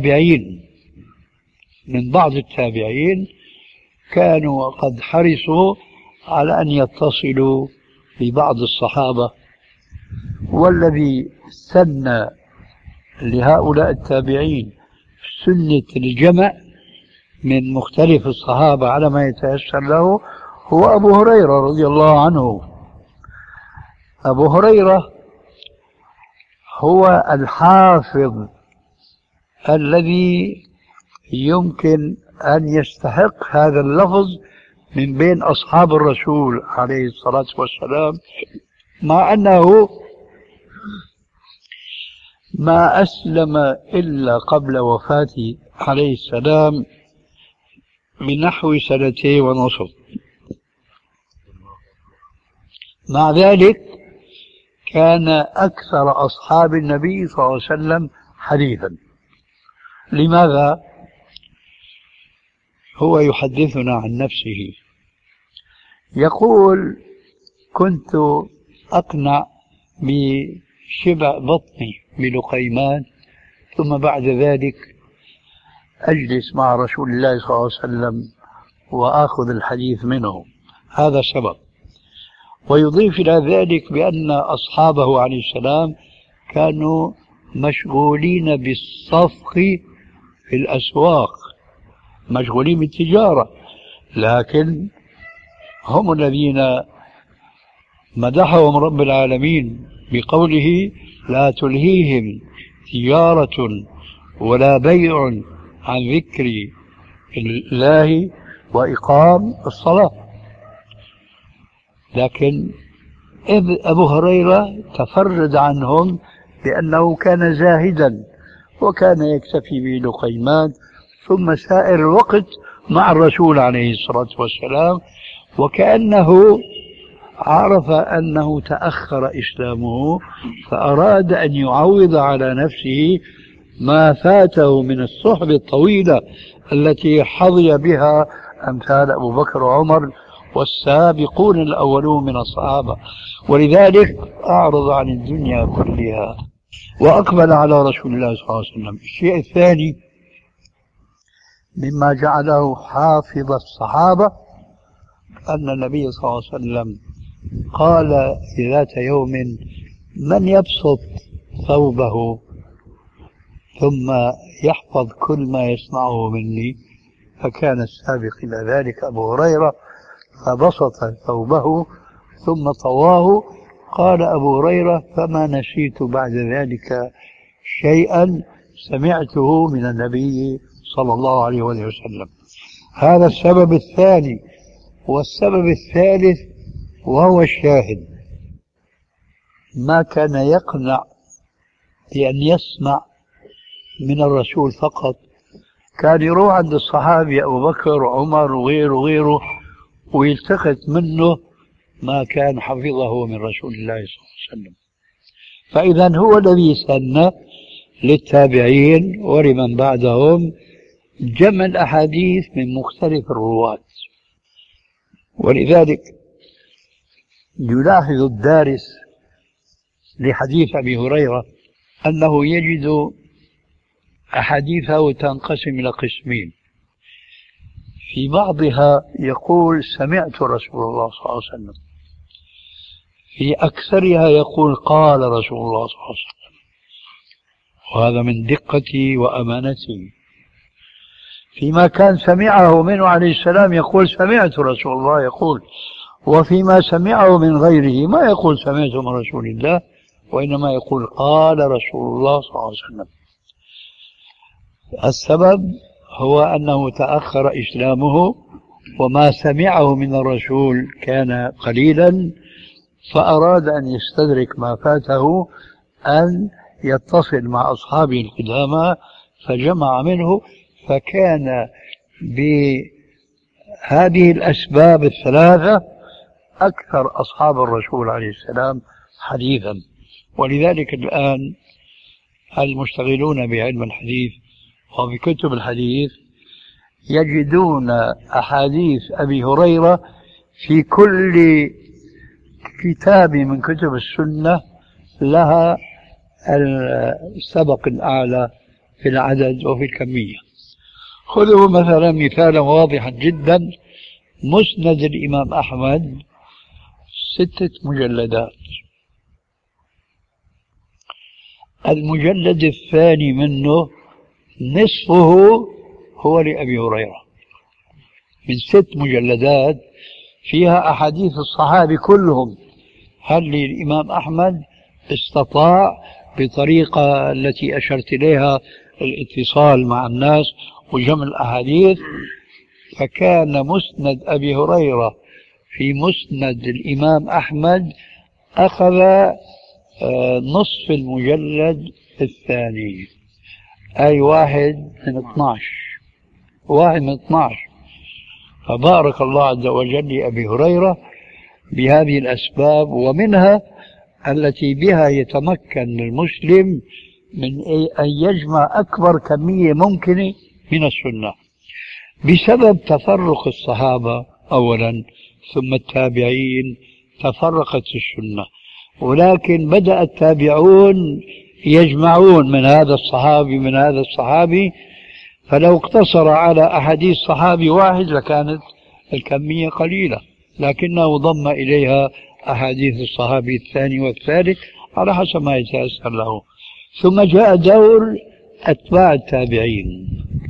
التابعين كانوا قد حرصوا على أن يتصلوا ببعض الصحابة. والذي سن لهؤلاء التابعين سنة الجمع من مختلف الصحابة على ما يتيسر له هو أبو هريرة رضي الله عنه. أبو هريرة هو الحافظ الذي يمكن أن يستحق هذا اللفظ من بين أصحاب الرسول عليه الصلاة والسلام، مع أنه ما أسلم إلا قبل وفاته عليه السلام بنحو 2.5 سنة. مع ذلك كان أكثر أصحاب النبي صلى الله عليه وسلم حديثا. لماذا؟ هو يحدثنا عن نفسه، يقول: كنت أقنع بشبع بطني بلقيمان، ثم بعد ذلك أجلس مع رسول الله صلى الله عليه وسلم وآخذ الحديث منه. هذا سبب. ويضيف إلى ذلك بأن أصحابه عليه السلام كانوا مشغولين بالصفق في الأسواق، مشغولين بالتجارة، لكن هم الذين مدحهم رب العالمين بقوله: لا تلهيهم تجارة ولا بيع عن ذكر الله وإقام الصلاة. لكن أبو هريرة تفرد عنهم بأنه كان زاهدا وكان يكتفي بلقيمات، ثم سائر الوقت مع الرسول عليه الصلاة والسلام، وكأنه عرف أنه تأخر إسلامه فأراد أن يعوض على نفسه ما فاته من الصحبة الطويلة التي حظي بها أمثال أبو بكر وعمر والسابقون الأولون من الصحابة، ولذلك أعرض عن الدنيا كلها وأقبل على رسول الله صلى الله عليه وسلم. الشيء الثاني مما جعله حافظ الصحابة أن النبي صلى الله عليه وسلم قال ذات يوم: من يبسط ثوبه ثم يحفظ كل ما يسمعه مني؟ فكان السابق إلى ذلك أبو هريرة، فبسط ثوبه ثم طواه. قال أبو هريرة: فما نسيت بعد ذلك شيئا سمعته من النبي صلى الله عليه وسلم. هذا السبب الثاني. والسبب الثالث وهو الشاهد: ما كان يقنع بأن يسمع من الرسول فقط، كان يروح عند الصحابي أبو بكر وعمر وغيره ويلتقط منه ما كان حفظه من رسول الله صلى الله عليه وسلم. فإذا هو الذي سن للتابعين ولمن بعدهم جمع الأحاديث من مختلف الرواة. ولذلك يلاحظ الدارس لحديث أبي هريرة أنه يجد أحاديثه تنقسم إلى قسمين: في بعضها يقول سمعت رسول الله صلى الله عليه وسلم، في أكثرها يقول قال رسول الله صلى الله عليه وسلم، وهذا من دقتي وأمانتي. فيما كان سمعه منه عليه السلام يقول سمعت رسول الله يقول، وفيما سمعه من غيره ما يقول سمعت من رسول الله، وإنما يقول قال رسول الله صلى الله عليه وسلم. السبب هو أنه تأخر إسلامه وما سمعه من الرسول كان قليلا، فأراد أن يستدرك ما فاته، أن يتصل مع أصحابه القدامى، فجمع منه. فكان بهذه الأسباب الثلاثة أكثر أصحاب الرسول عليه السلام حديثا. ولذلك الآن المشتغلون بعلم الحديث وبكتب الحديث يجدون أحاديث أبي هريرة في كل كتاب من كتب السنة لها السبق الأعلى في العدد وفي الكمية. خذوا مثلا مثالا واضحا جدا: مسند الإمام أحمد 6 مجلدات، المجلد الثاني منه نصفه هو لأبي هريرة، من 6 مجلدات فيها أحاديث الصحابة كلهم. هل الإمام أحمد استطاع بطريقة التي أشرت إليها الاتصال مع الناس وجمع الأحاديث؟ فكان مسند أبي هريرة في مسند الإمام أحمد أخذ نصف المجلد الثاني، أي 1 من 12. فبارك الله عز وجل لأبي هريرة بهذه الأسباب، ومنها التي بها يتمكن المسلم من أن يجمع أكبر كمية ممكنة من السنة. بسبب تفرق الصحابة أولا ثم التابعين تفرقت السنة، ولكن بدأ التابعون يجمعون من هذا الصحابي من هذا الصحابي، فلو اقتصر على أحاديث صحابي واحد لكانت الكمية قليلة، لكنه ضم إليها أحاديث الصحابي الثاني والثالث على حسب ما يتيسر له. ثم جاء دور أتباع التابعين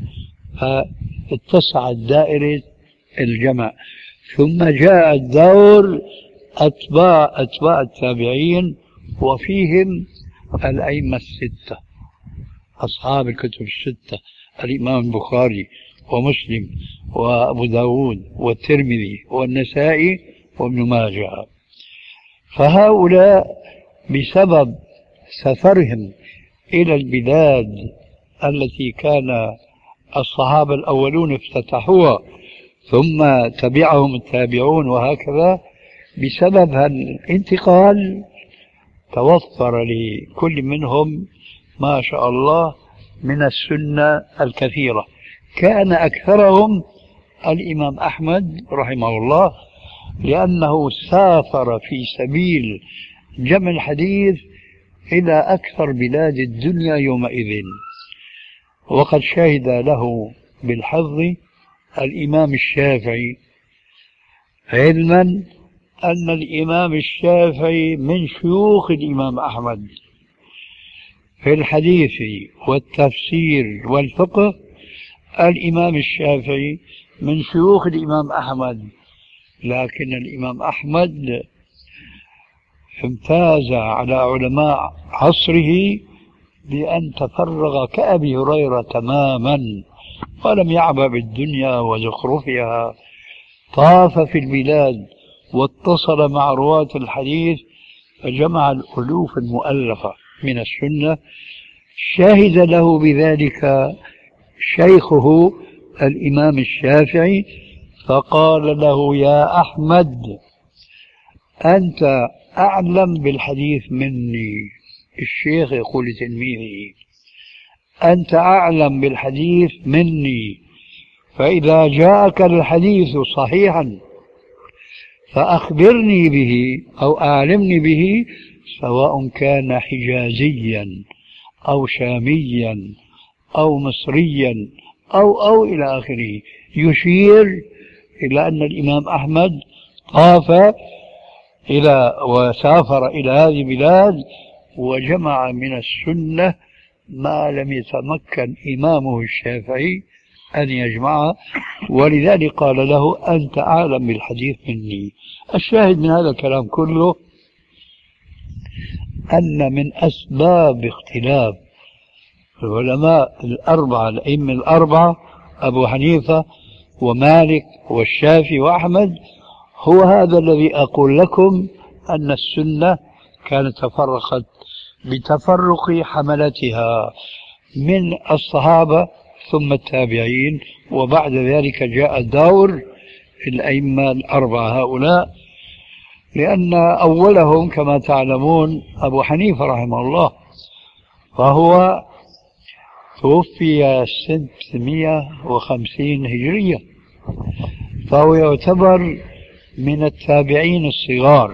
فاتسعت دائرة الجمع، ثم جاء دور أتباع التابعين، وفيهم الأئمة 6 أصحاب الكتب 6: الإمام البخاري ومسلم وأبو داود والترمذي والنسائي وابن ماجه. فهؤلاء بسبب سفرهم إلى البلاد التي كان الصحابة الأولون افتتحوها ثم تبعهم التابعون وهكذا، بسبب الانتقال توفر لكل منهم ما شاء الله من السنة الكثيرة. كان أكثرهم الإمام أحمد رحمه الله، لأنه سافر في سبيل جمع الحديث إلى أكثر بلاد الدنيا يومئذ، وقد شهد له بالحظ الإمام الشافعي، علما أن الإمام الشافعي من شيوخ الإمام أحمد في الحديث والتفسير والفقه. الإمام الشافعي من شيوخ الإمام أحمد، لكن الإمام أحمد امتاز على علماء عصره بأن تفرغ كأبي هريرة تماما، ولم يعبأ بالدنيا وزخرفها، طاف في البلاد واتصل مع رواة الحديث فجمع الألوف المؤلفة من السنة. شهد له بذلك شيخه الإمام الشافعي، فقال له: يا أحمد، أنت أعلم بالحديث مني. الشيخ يقول لتلميذه: أنت أعلم بالحديث مني، فإذا جاءك الحديث صحيحا فأخبرني به أو أعلمني به، سواء كان حجازيا أو شاميا أو مصريا أو إلى آخره. يشير إلى أن الإمام أحمد طاف وسافر إلى هذه البلاد وجمع من السنة ما لم يتمكن إمامه الشافعي أن يجمعه، ولذلك قال له: أنت أعلم بالحديث مني. الشاهد من هذا الكلام كله أن من أسباب اختلاف العلماء الأربعة، الأئمة الأربعة أبو حنيفة ومالك والشافعي وأحمد، هو هذا الذي أقول لكم، أن السنة كانت تفرقت بتفرق حملتها من الصحابة ثم التابعين، وبعد ذلك جاء دور الأئمة الأربعة هؤلاء، لأن أولهم كما تعلمون أبو حنيفة رحمه الله، فهو توفي 650 هجرية، فهو يعتبر من التابعين الصغار،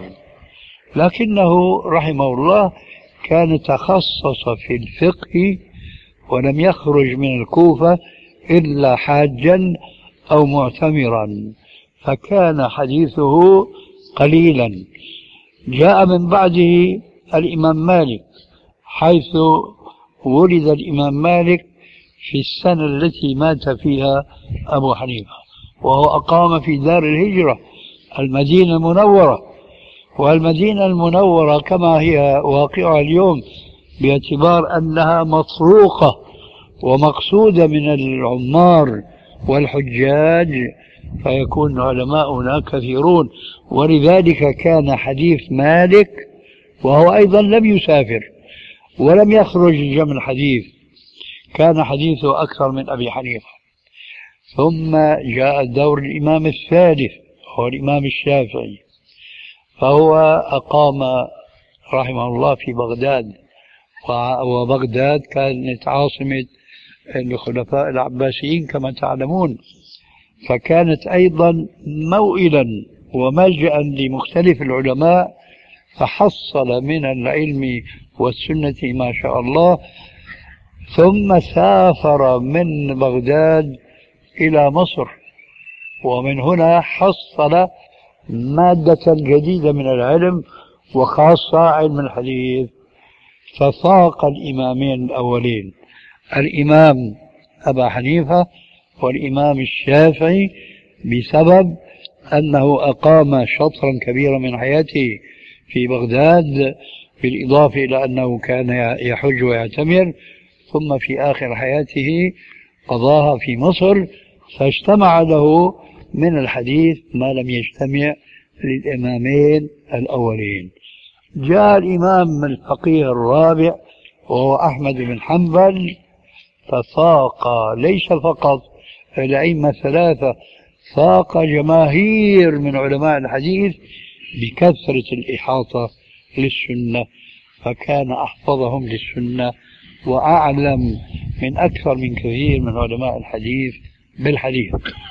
لكنه رحمه الله كان تخصص في الفقه ولم يخرج من الكوفة إلا حاجا أو معتمرا، فكان حديثه قليلا. جاء من بعده الإمام مالك، حيث ولد الإمام مالك في السنة التي مات فيها أبو حنيفة، وهو أقام في دار الهجرة المدينة المنورة، والمدينة المنورة كما هي واقعة اليوم باعتبار أنها مطروقة ومقصودة من العمار والحجاج، فيكون العلماء هناك كثيرون، ولذلك كان حديث مالك، وهو أيضا لم يسافر ولم يخرج جمع الحديث، كان حديثه أكثر من أبي حنيفة. ثم جاء دور الإمام الثالث هو الإمام الشافعي، فهو أقام رحمه الله في بغداد، وبغداد كانت عاصمة الخلفاء العباسيين كما تعلمون، فكانت أيضا موئلا وملجأ لمختلف العلماء، فحصل من العلم والسنة ما شاء الله. ثم سافر من بغداد إلى مصر، ومن هنا حصل مادة جديدة من العلم، وخاصة علم الحديث، ففاق الإمامين الأولين الإمام أبا حنيفة والإمام الشافعي بسبب أنه أقام شطرا كبيرا من حياته في بغداد، بالإضافة إلى أنه كان يحج ويعتمر، ثم في آخر حياته قضاها في مصر، فاجتمع له من الحديث ما لم يجتمع للإمامين الأولين. جاء الإمام الفقيه الرابع وهو أحمد بن حنبل ففاق ليس فقط الأئمة الثلاثة، فاق جماهير من علماء الحديث بكثرة الإحاطة للسنة، فكان أحفظهم للسنة وأعلم من أكثر من كثير من علماء الحديث بالحديث.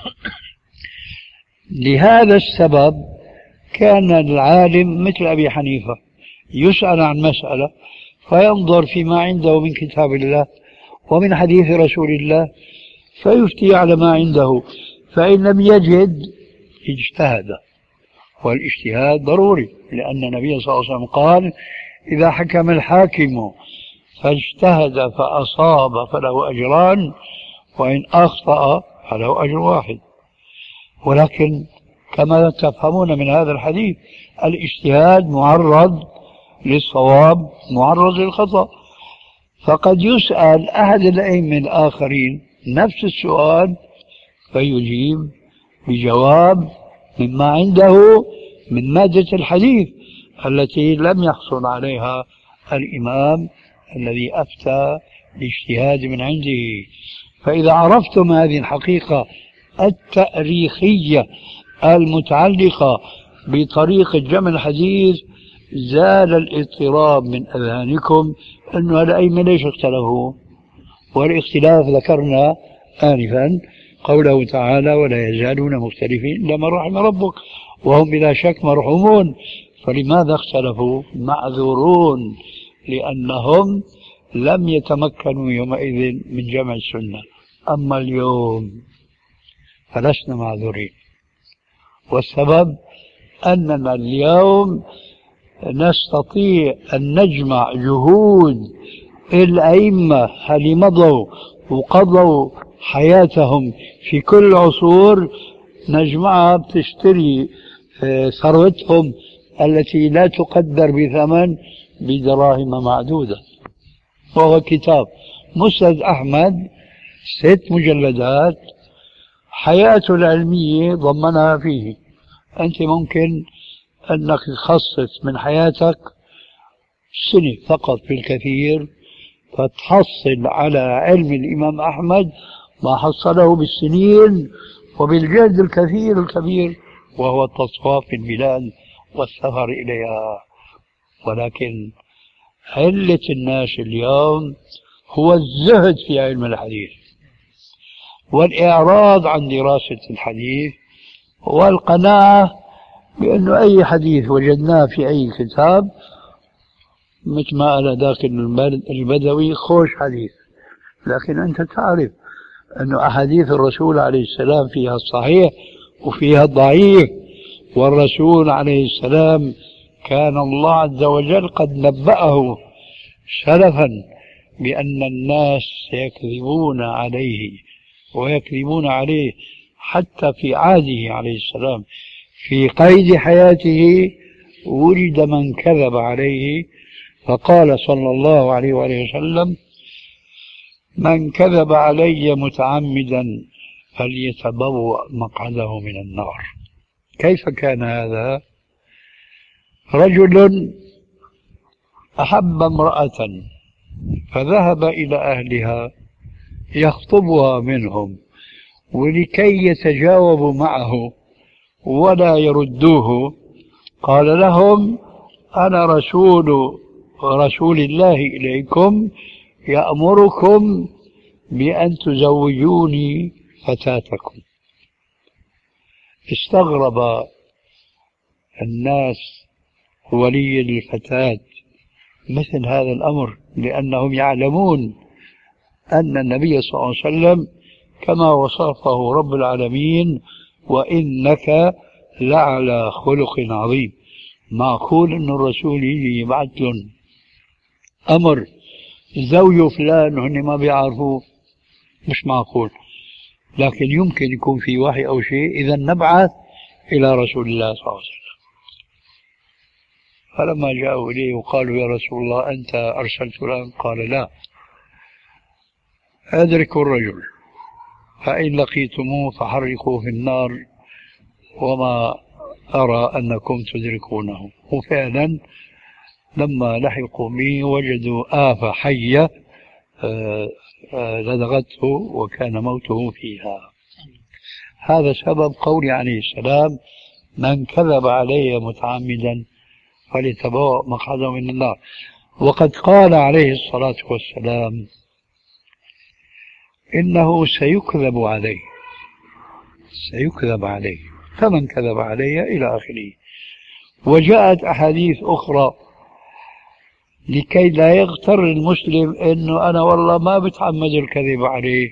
لهذا السبب كان العالم مثل أبي حنيفة يسأل عن مسألة فينظر فيما عنده من كتاب الله ومن حديث رسول الله فيفتي على ما عنده، فإن لم يجد اجتهد، والاجتهاد ضروري، لأن النبي صلى الله عليه وسلم قال: إذا حكم الحاكم فاجتهد فأصاب فله أجران، وإن أخطأ فله أجر واحد. ولكن كما تفهمون من هذا الحديث الاجتهاد معرض للصواب معرض للخطأ، فقد يسأل أحد الأئمة الآخرين نفس السؤال فيجيب بجواب مما عنده من مادة الحديث التي لم يحصل عليها الإمام الذي أفتى باجتهاد من عنده. فإذا عرفتم هذه الحقيقة التاريخية المتعلقة بطريقة جمع الحديث زال الاضطراب من أذهانكم أن الأئمة ليش اختلفوا. والاختلاف ذكرنا آنفا قوله تعالى: ولا يزالون مختلفين إلا من رحم ربك وهم بلا شك مرحومون. فلماذا اختلفوا؟ معذورون، لأنهم لم يتمكنوا يومئذ من جمع السنة. أما اليوم فلسنا معذورين، والسبب أننا اليوم نستطيع أن نجمع جهود الأئمة اللي مضوا وقضوا حياتهم في كل العصور، نجمعها بتشتري ثروتهم التي لا تقدر بثمن بدراهم معدودة، وهو كتاب مسند أحمد 6 مجلدات حياته العلمية ضمنها فيه. أنت ممكن أنك تخصص من حياتك سنة فقط بالكثير فتحصل على علم الإمام أحمد ما حصله بالسنين وبالجهد الكثير الكبير، وهو التصويف في البلاد والسفر إليها. ولكن علة الناس اليوم هو الزهد في علم الحديث والإعراض عن دراسة الحديث والقناعة بأنه أي حديث وجدناه في أي كتاب مثل ما قال ذاك البدوي خوش حديث. لكن أنت تعرف أن أحاديث الرسول عليه السلام فيها الصحيح وفيها الضعيف، والرسول عليه السلام كان الله عز وجل قد نبأه سلفا بأن الناس سيكذبون عليه ويكذبون عليه حتى في عهده عليه السلام. في قيد حياته وجد من كذب عليه، فقال صلى الله عليه وآله وسلم: من كذب علي متعمدا فليتبوأ مقعده من النار. كيف كان هذا؟ رجل أحب امرأة فذهب إلى أهلها يخطبها منهم، ولكي يتجاوبوا معه ولا يردوه قال لهم: أنا رسول الله إليكم يأمركم بأن تزوجوني فتاتكم. استغرب الناس ولي الفتاة مثل هذا الأمر، لأنهم يعلمون أن النبي صلى الله عليه وسلم كما وصفه رب العالمين: وإنك لعلى خلق عظيم. معقول أن الرسول يجي يبعث لهم أمر زوجوا فلان وهن ما بيعرفوه؟ مش معقول. لكن يمكن يكون في وحي أو شيء، إذا نبعث إلى رسول الله صلى الله عليه وسلم. فلما جاءوا إليه وقالوا: يا رسول الله أنت أرسلت فلان؟ قال: لا، أدركوا الرجل فإن لقيتموه فحرقوه في النار وما أرى أنكم تدركونه. وفعلا لما لحقوا به وجدوا آفة حية لدغته وكان موته فيها. هذا سبب قول عليه السلام: من كذب علي متعمدا فليتبوأ مقعده من النار. وقد قال عليه الصلاة والسلام: إنه سيكذب عليه، سيكذب عليه، فمن كذب علي إلى آخره. وجاءت أحاديث أخرى لكي لا يغتر المسلم إنه أنا والله ما بتعمد الكذب عليه،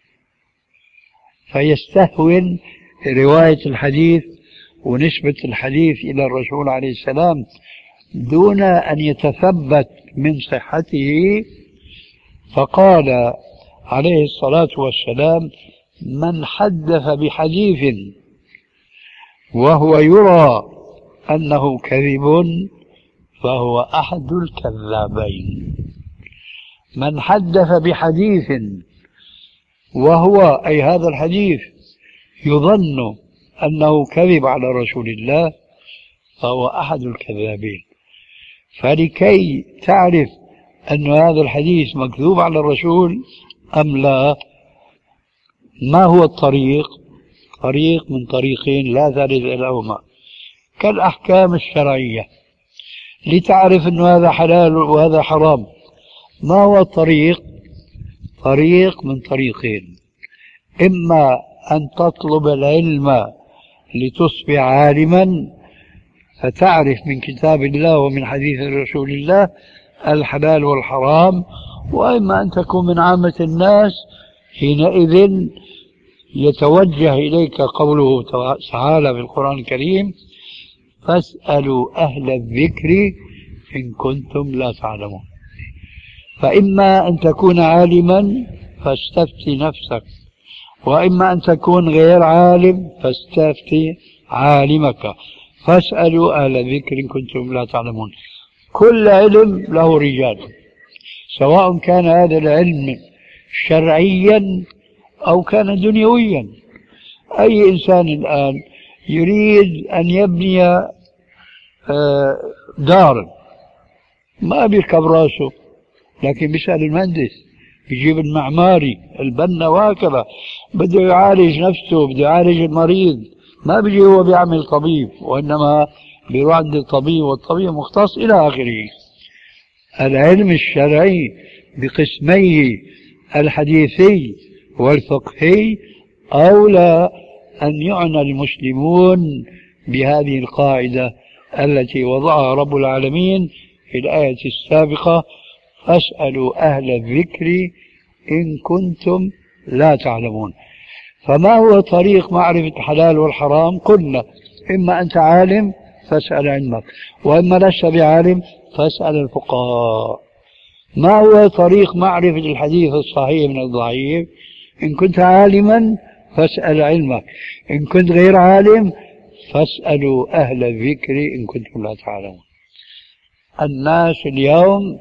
فيستهون رواية الحديث ونسبة الحديث إلى الرسول عليه السلام دون أن يتثبت من صحته. فقال عليه الصلاة والسلام: من حدث بحديث وهو يرى أنه كذب فهو أحد الكذابين. من حدث بحديث وهو أي هذا الحديث يظن أنه كذب على رسول الله فهو أحد الكذابين. فلكي تعرف أن هذا الحديث مكذوب على الرسول أم لا، ما هو الطريق؟ طريق من طريقين لا ثالث لهما كالأحكام الشرعية. لتعرف أن هذا حلال وهذا حرام، ما هو الطريق؟ طريق من طريقين: إما أن تطلب العلم لتصبح عالما فتعرف من كتاب الله ومن حديث رسول الله الحلال والحرام، وإما أن تكون من عامة الناس. حينئذ يتوجه إليك قوله تعالى في القرآن الكريم: فاسألوا أهل الذكر إن كنتم لا تعلمون. فإما أن تكون عالما فاستفتي نفسك، وإما أن تكون غير عالم فاستفتي عالمك. فاسألوا أهل الذكر إن كنتم لا تعلمون. كل علم له رجال، سواء كان هذا العلم شرعيا أو كان دنيويا. أي إنسان الآن يريد أن يبني دار ما بيركب راسه، لكن بيسأل المهندس، بيجيب المعماري البنا، وهكذا. بده يعالج نفسه، بده يعالج المريض، ما بيجي هو بيعمل طبيب، وإنما بيروح عند الطبيب والطبيب مختص إلى آخره. العلم الشرعي بقسميه الحديثي والفقهي أولى أن يعنى المسلمون بهذه القاعدة التي وضعها رب العالمين في الآية السابقة: فاسألوا أهل الذكر إن كنتم لا تعلمون. فما هو طريق معرفة الحلال والحرام؟ قلنا: إما أنت عالم فاسأل علمك، وإما لست بعالم فاسأل الفقهاء. ما هو طريق معرفة الحديث الصحيح من الضعيف؟ إن كنت عالما فاسأل علمك، إن كنت غير عالم فاسألوا أهل الذكر إن كنتم لا تعلمون. الناس اليوم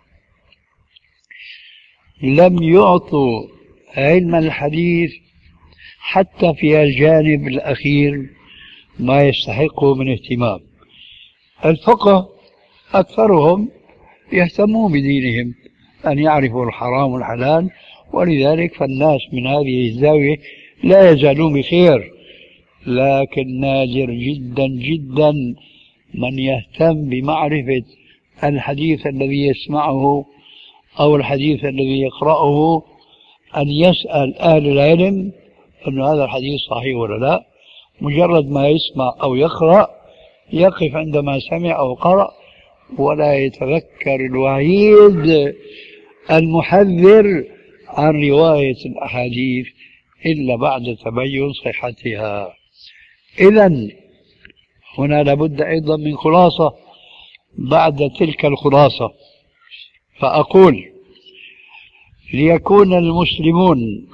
لم يعطوا علم الحديث حتى في الجانب الأخير ما يستحقه من اهتمام. الفقه أكثرهم يهتمون بدينهم، أن يعرفوا الحرام والحلال، ولذلك فالناس من هذه الزاوية لا يزالون بخير. لكن نادر جدا جدا من يهتم بمعرفة الحديث الذي يسمعه أو الحديث الذي يقرأه، أن يسأل أهل العلم أن هذا الحديث صحيح ولا لا. مجرد ما يسمع أو يقرأ يقف عندما سمع أو قرأ، ولا يتذكر الوعيد المحذر عن رواية الأحاديث إلا بعد تبين صحتها. إذن هنا لابد أيضا من خلاصة بعد تلك الخلاصة، فأقول: ليكون المسلمون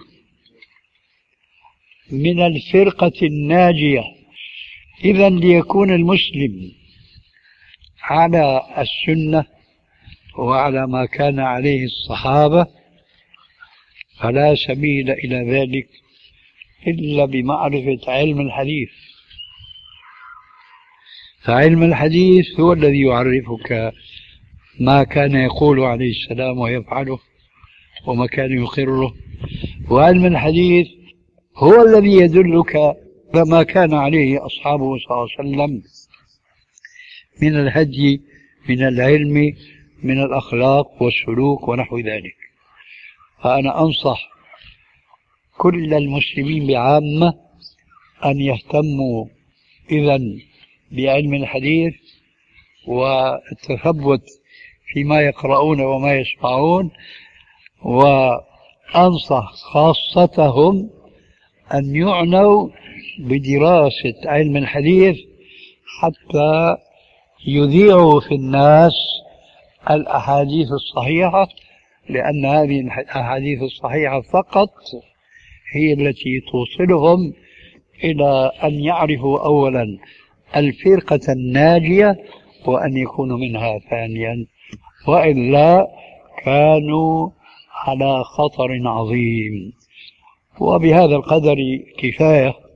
من الفرقة الناجية، إذن ليكون المسلم على السنة وعلى ما كان عليه الصحابة، فلا سبيل إلى ذلك إلا بمعرفة علم الحديث. فعلم الحديث هو الذي يعرفك ما كان يقول عليه السلام ويفعله وما كان يقره. وعلم الحديث هو الذي يدلك ما كان عليه أصحابه صلى الله عليه وسلم من الهدي، من العلم، من الأخلاق والسلوك ونحو ذلك. فأنا أنصح كل المسلمين بعامة أن يهتموا إذن بعلم الحديث والتثبت فيما يقرؤون وما يسمعون، وأنصح خاصتهم أن يعنوا بدراسة علم الحديث حتى يذيعوا في الناس الأحاديث الصحيحة، لأن هذه الأحاديث الصحيحة فقط هي التي توصلهم إلى أن يعرفوا أولا الفرقة الناجية وأن يكونوا منها ثانيا، وإلا كانوا على خطر عظيم. وبهذا القدر كفاية.